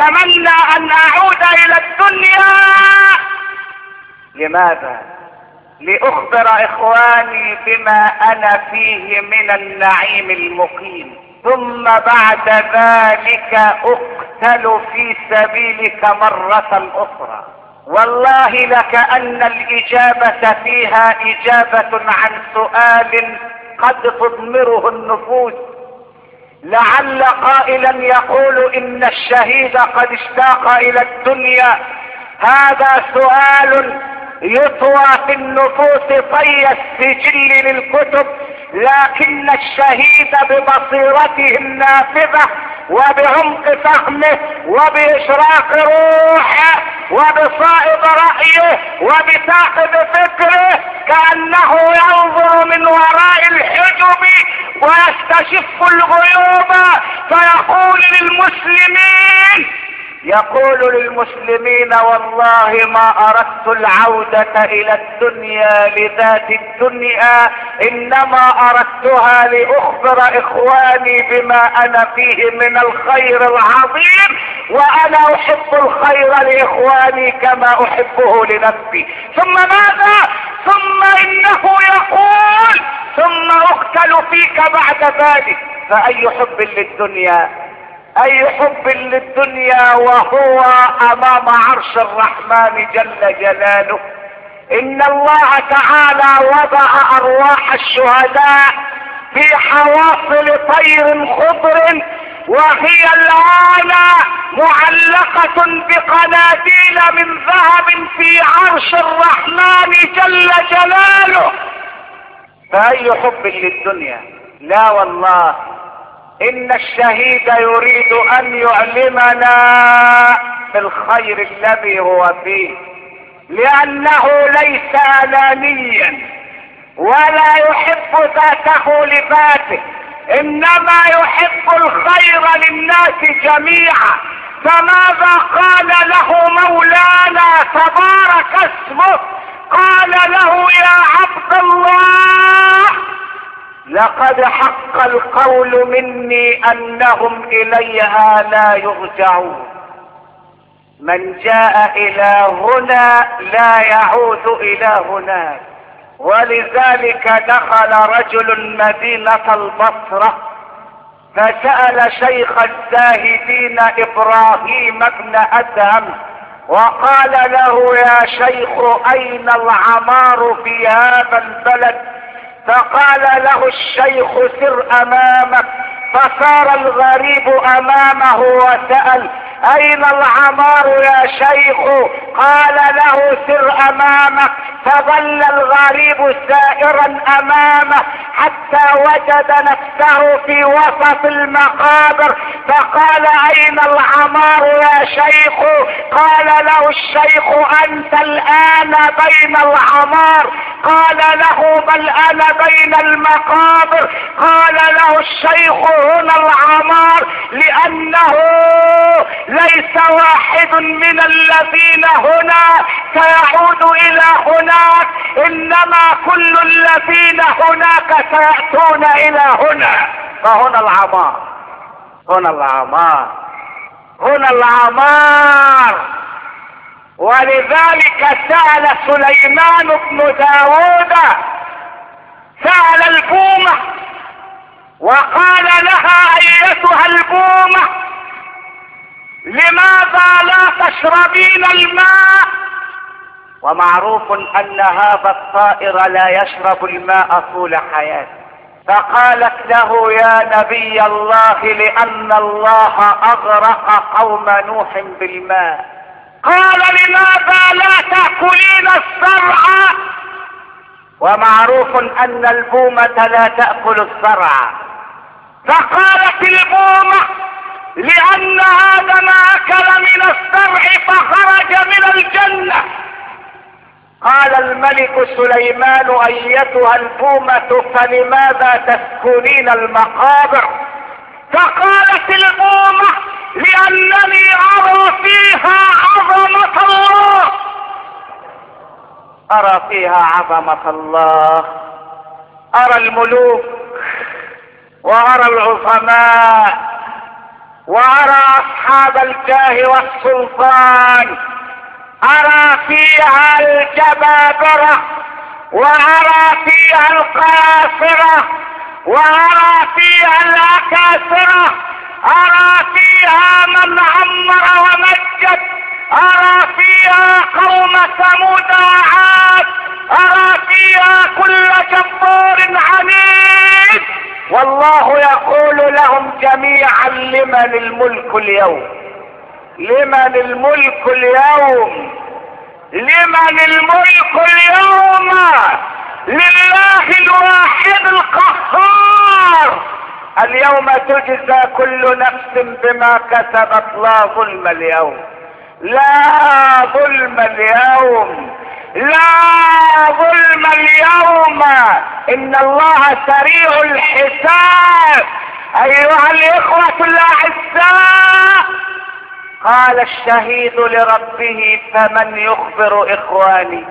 أتمنى أن أعود إلى الدنيا. لماذا؟ لأخبر إخواني بما أنا فيه من النعيم المقيم، ثم بعد ذلك أقتل في سبيلك مرة أخرى. والله لكأن الإجابة فيها إجابة عن سؤال قد تضمره النفوس. لعل قائلا يقول إن الشهيد قد اشتاق إلى الدنيا. هذا سؤال يطوى في النفوس طي السجل للكتب، لكن الشهيد ببصيرته النافذة وبعمق فهمه وبإشراق روحه وبصائب رأيه وبثاقب فكره كأنه ينظر من وراء الحجب ويستشف الغيوب، فيقول للمسلمين يقول للمسلمين والله ما أردت العودة إلى الدنيا لذات الدنيا، إنما أردتها لأخبر إخواني بما أنا فيه من الخير العظيم، وأنا أحب الخير لإخواني كما أحبه لنفسي. ثم ماذا؟ ثم إنه يقول ثم أقتل فيك بعد ذلك. فأي حب للدنيا، أي حب للدنيا وهو أمام عرش الرحمن جل جلاله. إن الله تعالى وضع أرواح الشهداء في حواصل طير خضر، وهي الآن معلقة بقناديل من ذهب في عرش الرحمن جل جلاله. فأي حب للدنيا؟ لا والله، إن الشهيد يريد أن يعلمنا بالخير الذي هو فيه، لأنه ليس أنانيا ولا يحب ذاته لذاته، إنما يحب الخير للناس جميعا. فماذا قال له مولانا تبارك اسمه؟ قال له يا عبد الله لقد حق القول مني أنهم إليها لا يرجعون. من جاء إلى هنا لا يعود إلى هناك. ولذلك دخل رجل مدينة البصرة فسأل شيخ الزاهدين إبراهيم بن أدهم وقال له يا شيخ أين العمار في هذا البلد؟ فقال له الشيخ سر أمامك. فصار الغريب أمامه وسأل أين العمار يا شيخ؟ قال له سر أمامك. فظل الغريب سائرا أمامه حتى وجد نفسه في وسط المقابر، فقال أين العمار يا شيخ؟ قال له الشيخ أنت الآن بين العمار. قال له بل أنا بين المقابر. قال له الشيخ هنا العمار، لأنه ليس واحد من الذين هنا سيعود إلى هناك، إنما كل الذين هناك سيأتون إلى هنا. فهنا العمار، هنا العمار، هنا العمار. ولذلك سأل سليمان بن داود، سأل البومة وقال لها أيتها البومة لماذا لا تشربين الماء؟ ومعروف أن هذا الطائر لا يشرب الماء طول حياته. فقالت له يا نبي الله لأن الله أغرق قوم نوح بالماء. قال لماذا لا تأكلين الزرع؟ ومعروف أن البومة لا تأكل الزرع. فقالت البومة لأن آدم أكل من الزرع فخرج من الجنة. قال الملك سليمان أيتها البومة فلماذا تسكنين المقابر؟ فقالت البومة لأنني أرى فيها عظمة الله. أرى فيها عظمة الله، أرى الملوك وأرى العظماء وأرى أصحاب الجاه والسلطان، أرى فيها الجبابرة وأرى فيها القاصرة وأرى فيها الأكاسرة، أرى فيها من عمر ومجد، أرى فيها قوم ثمود وعاد، أرى فيها كل جبار عنيد. والله يقول لهم جميعا: لمن الملك اليوم؟ لمن الملك اليوم؟ لمن الملك اليوم؟ لله الواحد القهار. اليوم تجزى كل نفس بما كسبت، لا ظلم اليوم، لا ظلم اليوم، لا ظلم اليوم. ان الله سريع الحساب. ايها الاخوة الاعزاء، قال الشهيد لربه: فمن يخبر اخواني؟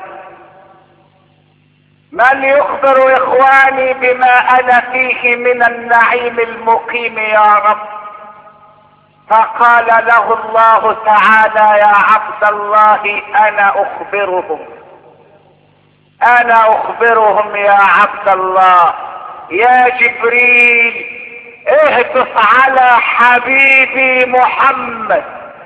من يخبر اخواني بما انا فيه من النعيم المقيم يا رب؟ فقال له الله تعالى: يا عبد الله، انا اخبرهم، انا اخبرهم يا عبد الله. يا جبريل، اهبط على حبيبي محمد،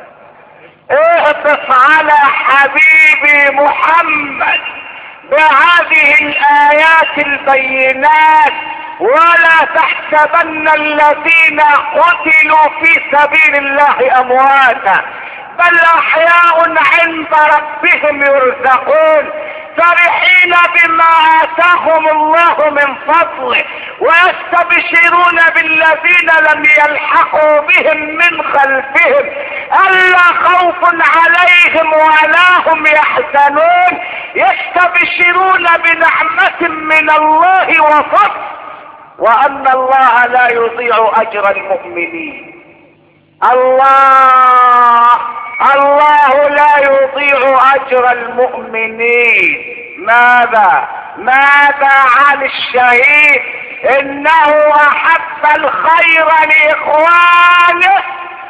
اهبط على حبيبي محمد بهذه الآيات البينات، ولا تحسبن الذين قتلوا في سبيل الله أمواتا، بل أحياء عند ربهم يرزقون، فرحين بما آتاهم الله من فضله، ويستبشرون بالذين لم يلحقوا بهم من خلفهم ألا خوف عليهم ولا هم يحزنون، يستبشرون بنعمة من الله وفضل، وأن الله لا يضيع أجر المؤمنين. الله الله لا يضيع اجر المؤمنين. ماذا ماذا عن الشهيد؟ انه احب الخير لاخوانه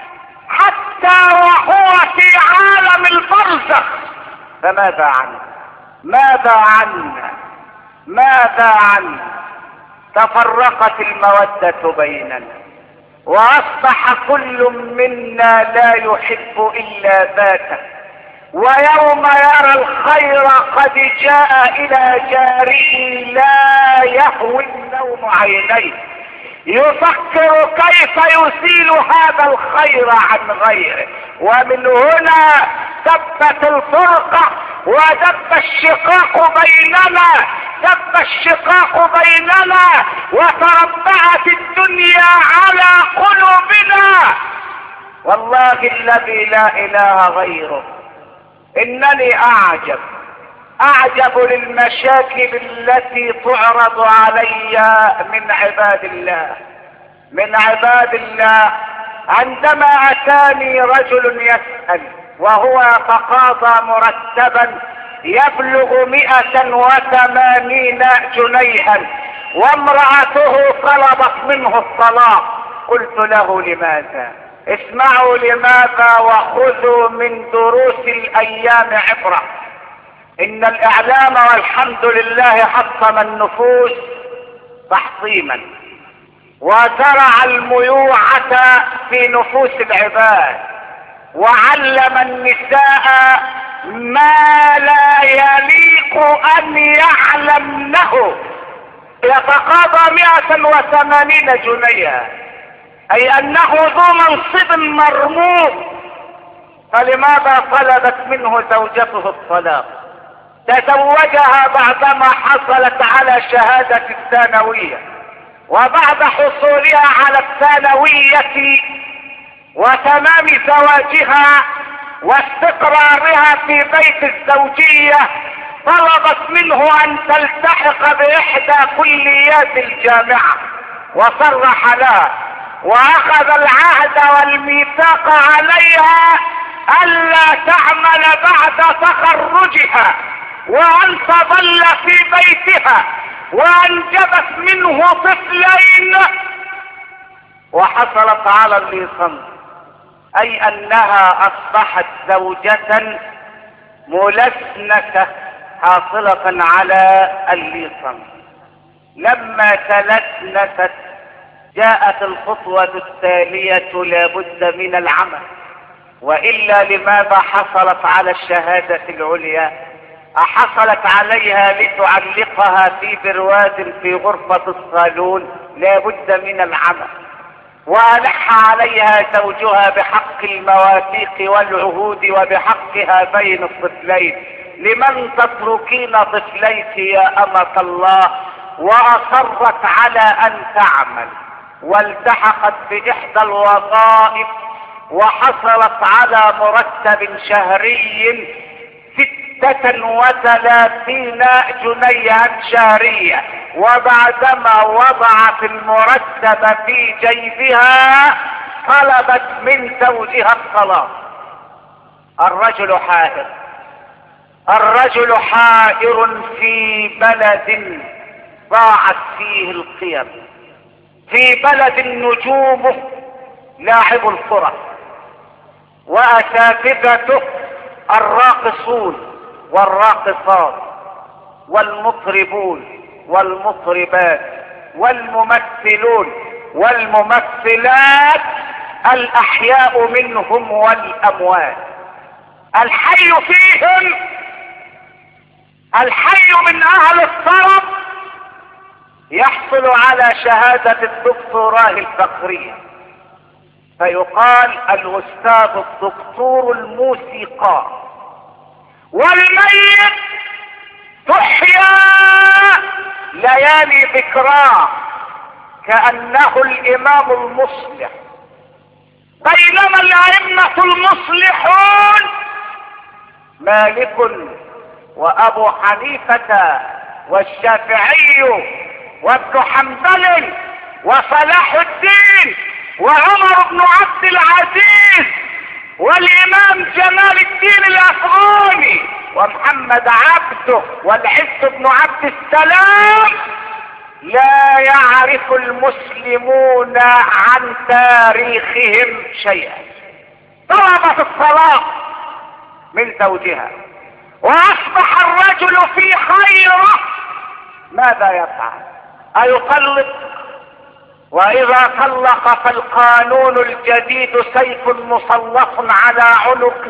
حتى وهو في عالم البرزخ. فماذا عنه؟ ماذا عنا؟ ماذا عنا؟ تفرقت المودة بيننا، واصبح كل منا لا يحب الا ذاته، ويوم يرى الخير قد جاء الى جاره لا يهوي النوم عينيه، يفكر كيف يزيل هذا الخير عن غيره. ومن هنا دبت الفرقة ودب الشقاق بيننا، دب الشقاق بيننا، وتربعت الدنيا على قلوبنا. والله الذي لا اله غيره انني اعجب اعجب للمشاكل التي تعرض علي من عباد الله من عباد الله عندما اتاني رجل يسأل وهو يتقاضى مرتبا يبلغ مئة وثمانين جنيها، وامرأته طلبت منه الطلاق. قلت له: لماذا؟ اسمعوا لماذا وخذوا من دروس الايام عبرة. ان الاعلام والحمد لله حطم النفوس تحطيما، وزرع الميوعة في نفوس العباد، وعلم النساء ما لا يليق ان يعلمنه. يتقاضى مئة وثمانين جنيها، اي انه ذو منصب مرموق، فلماذا طلبت منه زوجته الطلاق؟ تزوجها بعدما حصلت على شهادة الثانوية، وبعد حصولها على الثانوية وتمام زواجها واستقرارها في بيت الزوجية طلبت منه ان تلتحق باحدى كليات الجامعة، وصرح لها واخذ العهد والميثاق عليها الا تعمل بعد تخرجها، وان تظل في بيتها، وانجبت منه طفلين وحصلت على الليسانس، اي انها اصبحت زوجة ملسنة حاصلة على الليصم. لما تلتنست جاءت الخطوة التالية: لابد من العمل، وإلا لماذا حصلت على الشهادة العليا؟ أحصلت عليها لتعلقها في برواز في غرفة الصالون؟ لابد من العمل. وألح عليها زوجها بحق المواثيق والعهود وبحقها بين الطفلين: لمن تتركين طفليك يا أمة الله؟ وأصرت على أن تعمل، والتحقت بإحدى الوظائف وحصلت على مرتب شهري ستة وثلاثين جنيها شهرية. وبعدما وضعت المرتب في جيبها طلبت من زوجها الطلاق. الرجل حائر، الرجل حائر في بلد ضاعت فيه القيم، في بلد نجومه لاعب الكرة وأساتذته الراقصون والراقصات والمطربون والمطربات والممثلون والممثلات، الأحياء منهم والأموات. الحي فيهم، الحي من أهل الطرب يحصل على شهادة الدكتوراه الفقرية، فيقال الأستاذ الدكتور الموسيقار. والميت تحيا ليالي ذكراه كأنه الإمام المصلح، بينما الأئمة المصلحون مالك وأبو حنيفة والشافعي وابن حنبل وصلاح الدين وعمر بن عبد العزيز والإمام جمال الدين الأفغاني ومحمد عبده والعز بن عبد السلام. لا يعرف المسلمون عن تاريخهم شيئا. طلبت الطلاق من زوجها واصبح الرجل في حيرة، ماذا يفعل؟ أيطلق؟ وإذا طلق فالقانون الجديد سيف مسلط على عنقه،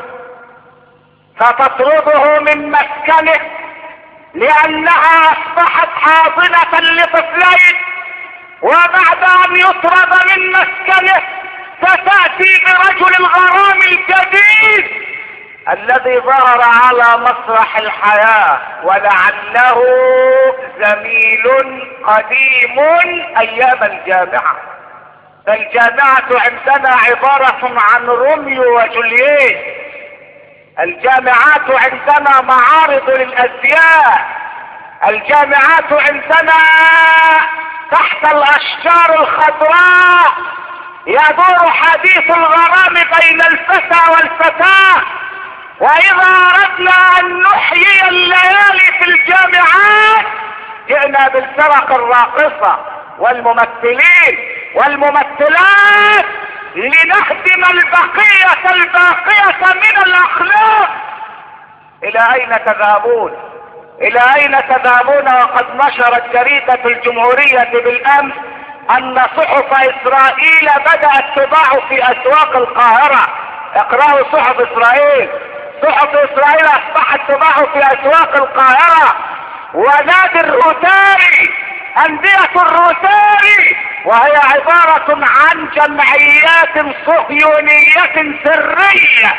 فتطرده من مسكنه لأنها أصبحت حاضنة لطفلين، وبعد أن يطرد من مسكنه ستأتي برجل الغرام الجديد الذي ظهر على مسرح الحياة، ولعله زميل قديم أيام الجامعة. فالجامعة عندنا عبارة عن روميو وجولييت، الجامعات عندنا معارض للأزياء، الجامعات عندنا تحت الأشجار الخضراء يدور حديث الغرام بين الفتى والفتاة. وإذا أردنا أن نحيي الليالي في الجامعات جئنا بالفرق الراقصة والممثلين والممثلات لنهدم البقية الباقية من الأخلاق. إلى أين تذهبون؟ إلى أين تذهبون وقد نشرت جريدة الجمهورية بالأمس أن صحف إسرائيل بدأت تباع في أسواق القاهرة. اقرأوا صحف إسرائيل، صحف إسرائيل أصبحت تباع في أسواق القاهرة. ونادي الروتاري، أندية الروتاري، وهي عبارة عن جمعيات صهيونية سرية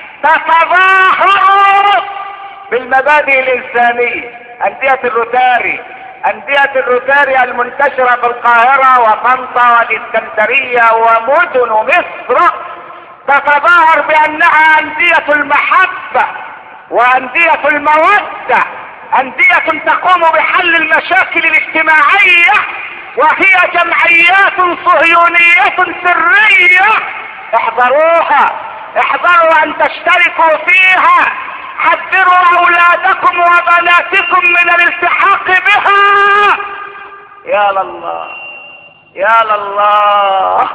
تتظاهر بالمبادئ الإنسانية. أندية الروتاري، أندية الروتاري المنتشرة في القاهرة وطنطا والإسكندرية ومدن مصر تتظاهر بأنها أندية المحبة وأندية المودة، أندية تقوم بحل المشاكل الاجتماعية، وهي جمعيات صهيونية سرية. احذروها، احذروا أن تشتركوا فيها، حذروا أولادكم وبناتكم من الالتحاق بها. يا لله يا لله.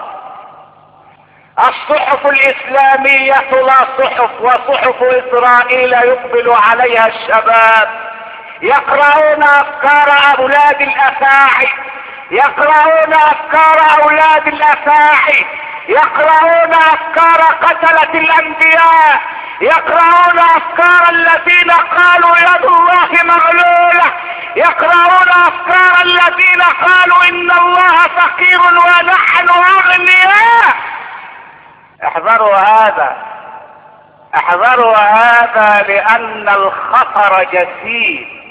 الصحف الإسلامية لا صحف، وصحف إسرائيل يقبل عليها الشباب يقرؤون افكار اولاد الافاعي، يقرؤون افكار اولاد الافاعي، يقرؤون افكار قتلة الانبياء، يقرؤون افكار الذين قالوا يد الله مغلولة، يقرؤون افكار الذين قالوا ان الله فقير ونحن اغنياء. احذروا هذا، احذروا هذا، لان الخطر جسيم،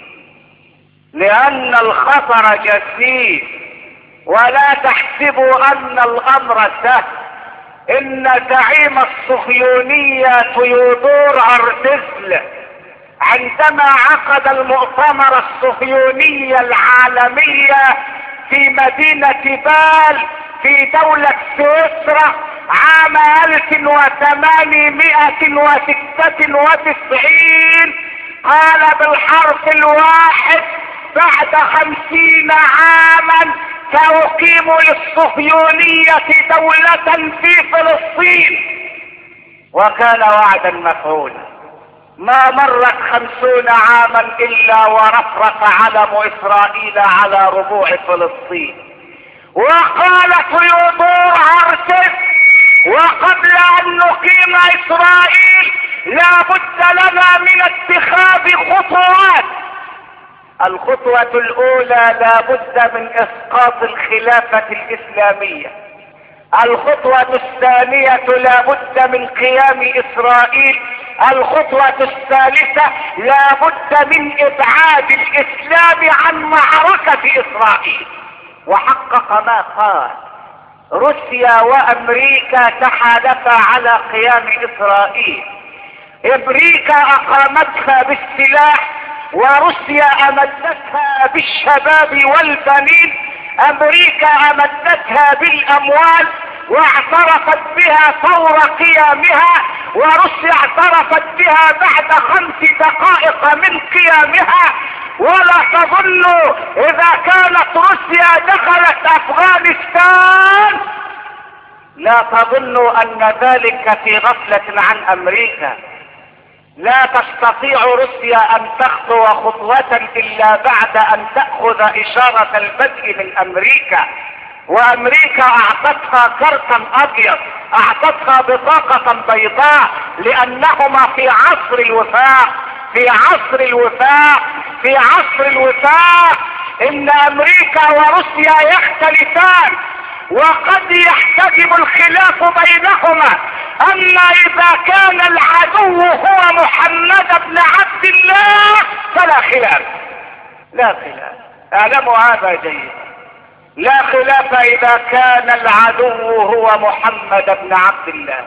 لان الخطر جسيم. ولا تحسبوا ان الامر سهل. ان زعيم الصهيونية تيودور هرتزل عندما عقد المؤتمر الصهيوني العالمي في مدينة بال في دولة سويسرا عام الف وثمانمائة وستة وتسعين، قال بالحرف الواحد: بعد خمسين عاما سأقيم للصهيونية دولة في فلسطين. وكان وعدا مفعولا. ما مرت خمسون عاما الا ورفرف علم اسرائيل على ربوع فلسطين. وقال تيودور هرتز: وقبل ان نقيم اسرائيل لا بد لنا من اتخاذ خطوات. الخطوة الاولى لا بد من اسقاط الخلافة الاسلامية. الخطوة الثانية لا بد من قيام اسرائيل. الخطوة الثالثة لا بد من ابعاد الاسلام عن معركة اسرائيل. وحقق ما قال. روسيا وامريكا تحالفا على قيام اسرائيل. امريكا اقامتها بالسلاح وروسيا امدتها بالشباب والبنين. امريكا امدتها بالاموال واعترفت بها فور قيامها، وروسيا اعترفت بها بعد خمس دقائق من قيامها. ولا تظنوا اذا كانت روسيا دخلت افغانستان لا تظنوا ان ذلك في غفلة عن امريكا. لا تستطيع روسيا ان تخطو خطوة الا بعد ان تأخذ اشارة البدء من امريكا. وامريكا اعطتها كرتا ابيض، اعطتها بطاقة بيضاء، لانهما في عصر الوفاق، في عصر الوفاق، في عصر الوفاق. ان امريكا وروسيا يختلفان، وقد يحتجب الخلاف بينهما. اما اذا كان العدو هو محمد بن عبد الله فلا خلاف، لا خلاف. اعلموا هذا جيدا، لا خلاف اذا كان العدو هو محمد بن عبد الله.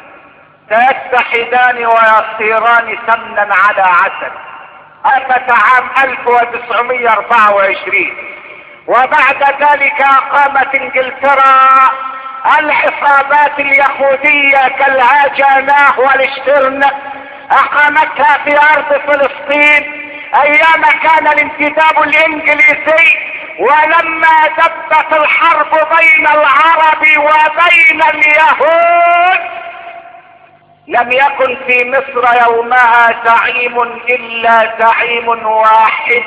سيتحدان ويصيران سمنا على عسل. آفة عام الف وتسعمائة واربعة وعشرين، وبعد ذلك اقامت انجلترا العصابات اليهودية كالهاجاناه والشترن، اقامتها في ارض فلسطين ايام كان الانتداب الانجليزي. ولما دبت الحرب بين العرب وبين اليهود لم يكن في مصر يومها زعيم الا زعيم واحد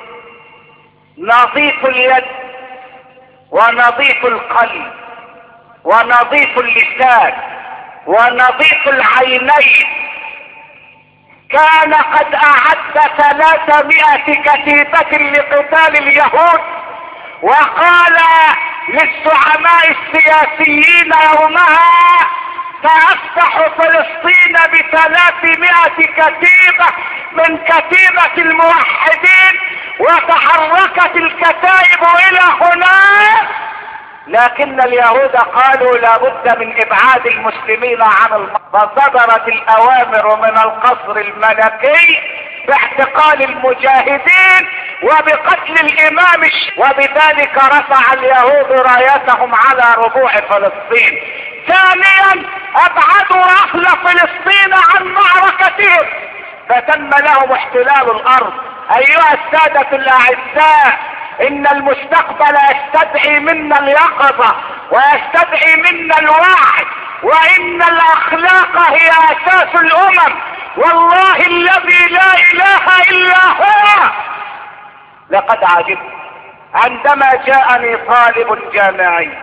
نظيف اليد ونظيف القلب ونظيف اللسان ونظيف العينين. كان قد اعد ثلاثمائة كتيبة لقتال اليهود، وقال للزعماء السياسيين يومها: سأفتح فلسطين بثلاثمائة كتيبة من كتيبة الموحدين. وتحركت الكتائب الى هناك، لكن اليهود قالوا لا بد من ابعاد المسلمين عن المنطقة. فصدرت الاوامر من القصر الملكي باعتقال المجاهدين وبقتل الامام الش... وبذلك رفع اليهود رايتهم على ربوع فلسطين. ثانيا ابعدوا اهل فلسطين عن معركتهم، فتم لهم احتلال الارض. ايها السادة الاعزاء، ان المستقبل يستدعي منا اليقظة ويستدعي منا الوعي، وان الاخلاق هي اساس الامم. والله الذي لا اله الا هو لقد عجبت عندما جاءني طالب جامعي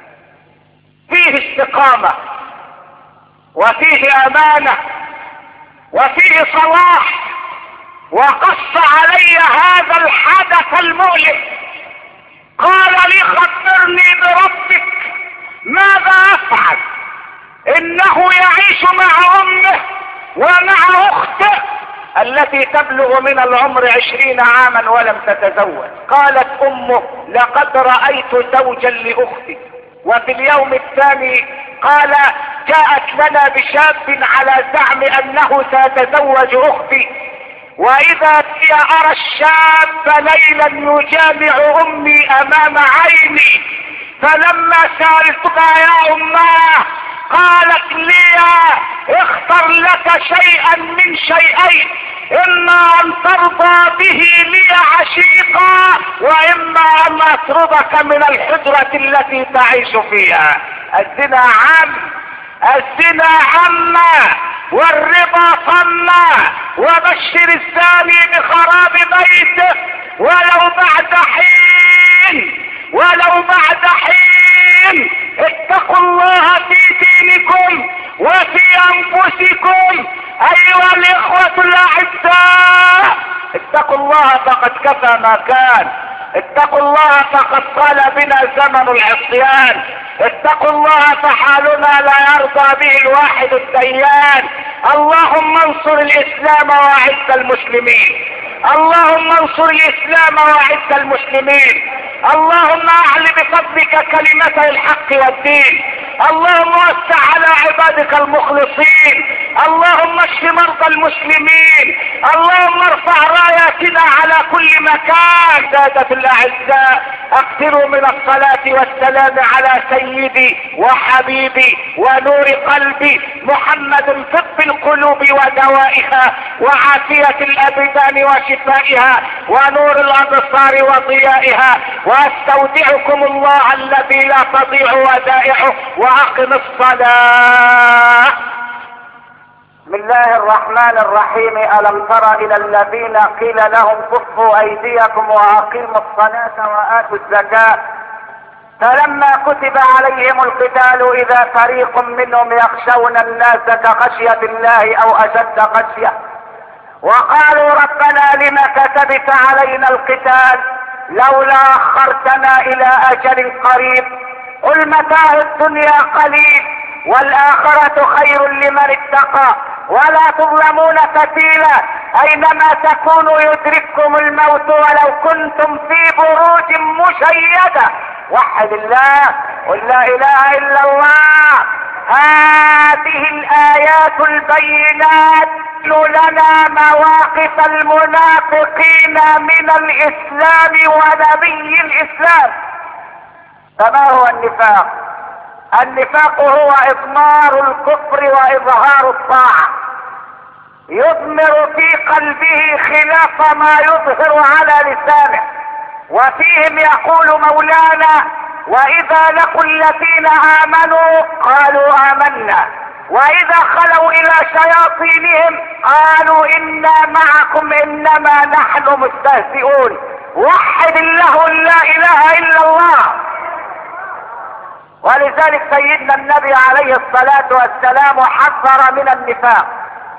فيه استقامة وفيه امانة وفيه صلاح، وقص علي هذا الحدث المؤلم. قال لي خبرني بربك، ماذا افعل؟ انه يعيش مع امه ومع اخته التي تبلغ من العمر عشرين عاما ولم تتزوج. قالت امه لقد رأيت زوجا لاختي. وفي اليوم الثاني قال جاءت لنا بشاب على زعم انه سيتزوج اختي، واذا بي ارى الشاب ليلا يجامع امي امام عيني. فلما سألتها يا اماه قالت لي اختر لك شيئا من شيئين، اما ان ترضى به لي عشيقا واما ان اطردك من الحجرة التي تعيش فيها. الزنا عم الزنا عما والربا طمع، وبشر الزاني بخراب بيته ولو بعد حين ولو بعد حين. اتقوا الله في دينكم وفي انفسكم ايها الاخوة الاعزاء. اتقوا الله فقد كفى ما كان، اتقوا الله فقد طال بنا زمن العصيان، اتقوا الله فحالنا لا يرضى به الواحد الديان. اللهم انصر الاسلام واعز المسلمين، اللهم انصر الاسلام واعز المسلمين، اللهم اعل بفضلك كلمة الحق والدين، اللهم وسع على عبادك المخلصين، اللهم اشف مرضى المسلمين، اللهم ارفع راياتنا على كل مكان. سادة الاعزاء اكثروا من الصلاة والسلام على سيدي وحبيبي ونور قلبي محمد، طب القلوب ودوائها وعافية الابدان وشفائها ونور الابصار وضيائها. واستودعكم الله الذي لا تضيع ودائعه، واقم الصلاة. بسم الله الرحمن الرحيم. ألم تر إلى الذين قيل لهم كفوا أيديكم وأقيموا الصلاة وآتوا الزكاة فلما كتب عليهم القتال إذا فريق منهم يخشون الناس كخشية الله أو أشد خشية وقالوا ربنا لم كتبت علينا القتال لولا أخرتنا إلى أجل قريب قل متاع الدنيا قليل والآخرة خير لمن اتقى ولا تظلمون فتيلا أينما تكونوا يدرككم الموت ولو كنتم في بروج مشيدة. وحد الله، قل لا إله إلا الله. هذه الآيات البينات لنا مواقف المنافقين من الإسلام ونبي الإسلام. فما هو النفاق؟ النفاق هو إضمار الكفر وإظهار الطاعة، يضمر في قلبه خلاف ما يظهر على لسانه. وفيهم يقول مولانا وإذا لقوا الذين آمنوا قالوا آمنا وإذا خلوا إلى شياطينهم قالوا إنا معكم إنما نحن مستهزئون. وحد الله لا إله إلا الله. ولذلك سيدنا النبي عليه الصلاة والسلام حذر من النفاق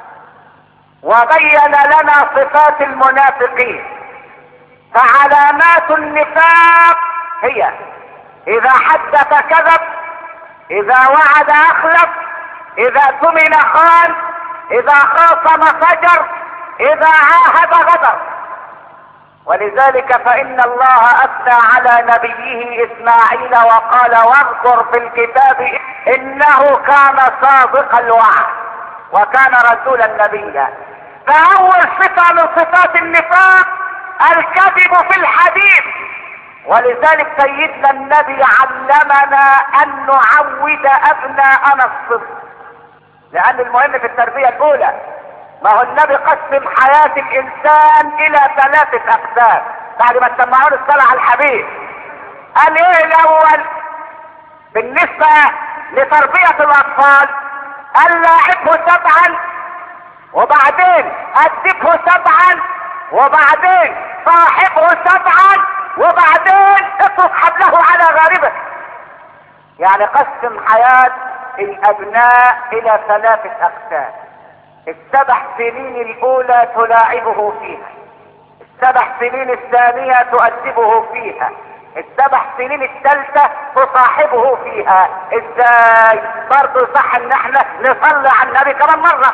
وبين لنا صفات المنافقين. فعلامات النفاق هي إذا حدث كذب، إذا وعد أخلف، إذا اؤتمن خان، إذا خاصم فجر، إذا عاهد غدر. ولذلك فإن الله أثنى على نبيه إسماعيل وقال واذكر في الكتاب إنه كان صادق الوعد وكان رسولا نبيا. فأول صفة من صفات النفاق الكذب في الحديث. ولذلك سيدنا النبي علمنا أن نعود أبناءنا الصدق، لأن المهم في التربية الأولى. ما هو النبي قسم حياة الإنسان إلى ثلاثة أقسام بعد ما تسمعون الصلاة على الحبيب. قال إيه الأول بالنسبة لتربية الأطفال؟ قال لاعبه سبعا وبعدين أدبه سبعا وبعدين صاحبه سبعا، وبعدين اترك حبله على غاربه. يعني قسم حياة الابناء الى ثلاثة اقسام. السبع سنين الاولى تلاعبه فيها، السبع سنين الثانية تؤدبه فيها، السبع سنين الثالثة تصاحبه فيها. ازاي؟ برضه صح ان احنا نصلي على النبي كمان مرة.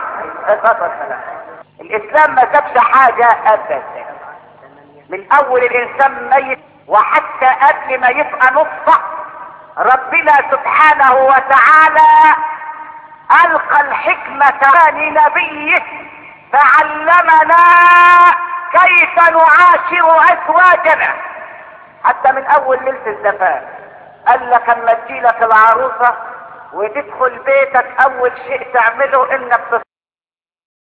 الاسلام ما سابش حاجة ابدا، من اول الانسان ميت وحتى قبل ما يبقى نطفة ربنا سبحانه وتعالى القى الحكمة عن نبيه فعلمنا كيف نعاشر ازواجنا. حتى من اول ليلة الزفاف قال لك اما تجيلك العروسة وتدخل بيتك اول شيء تعمله انك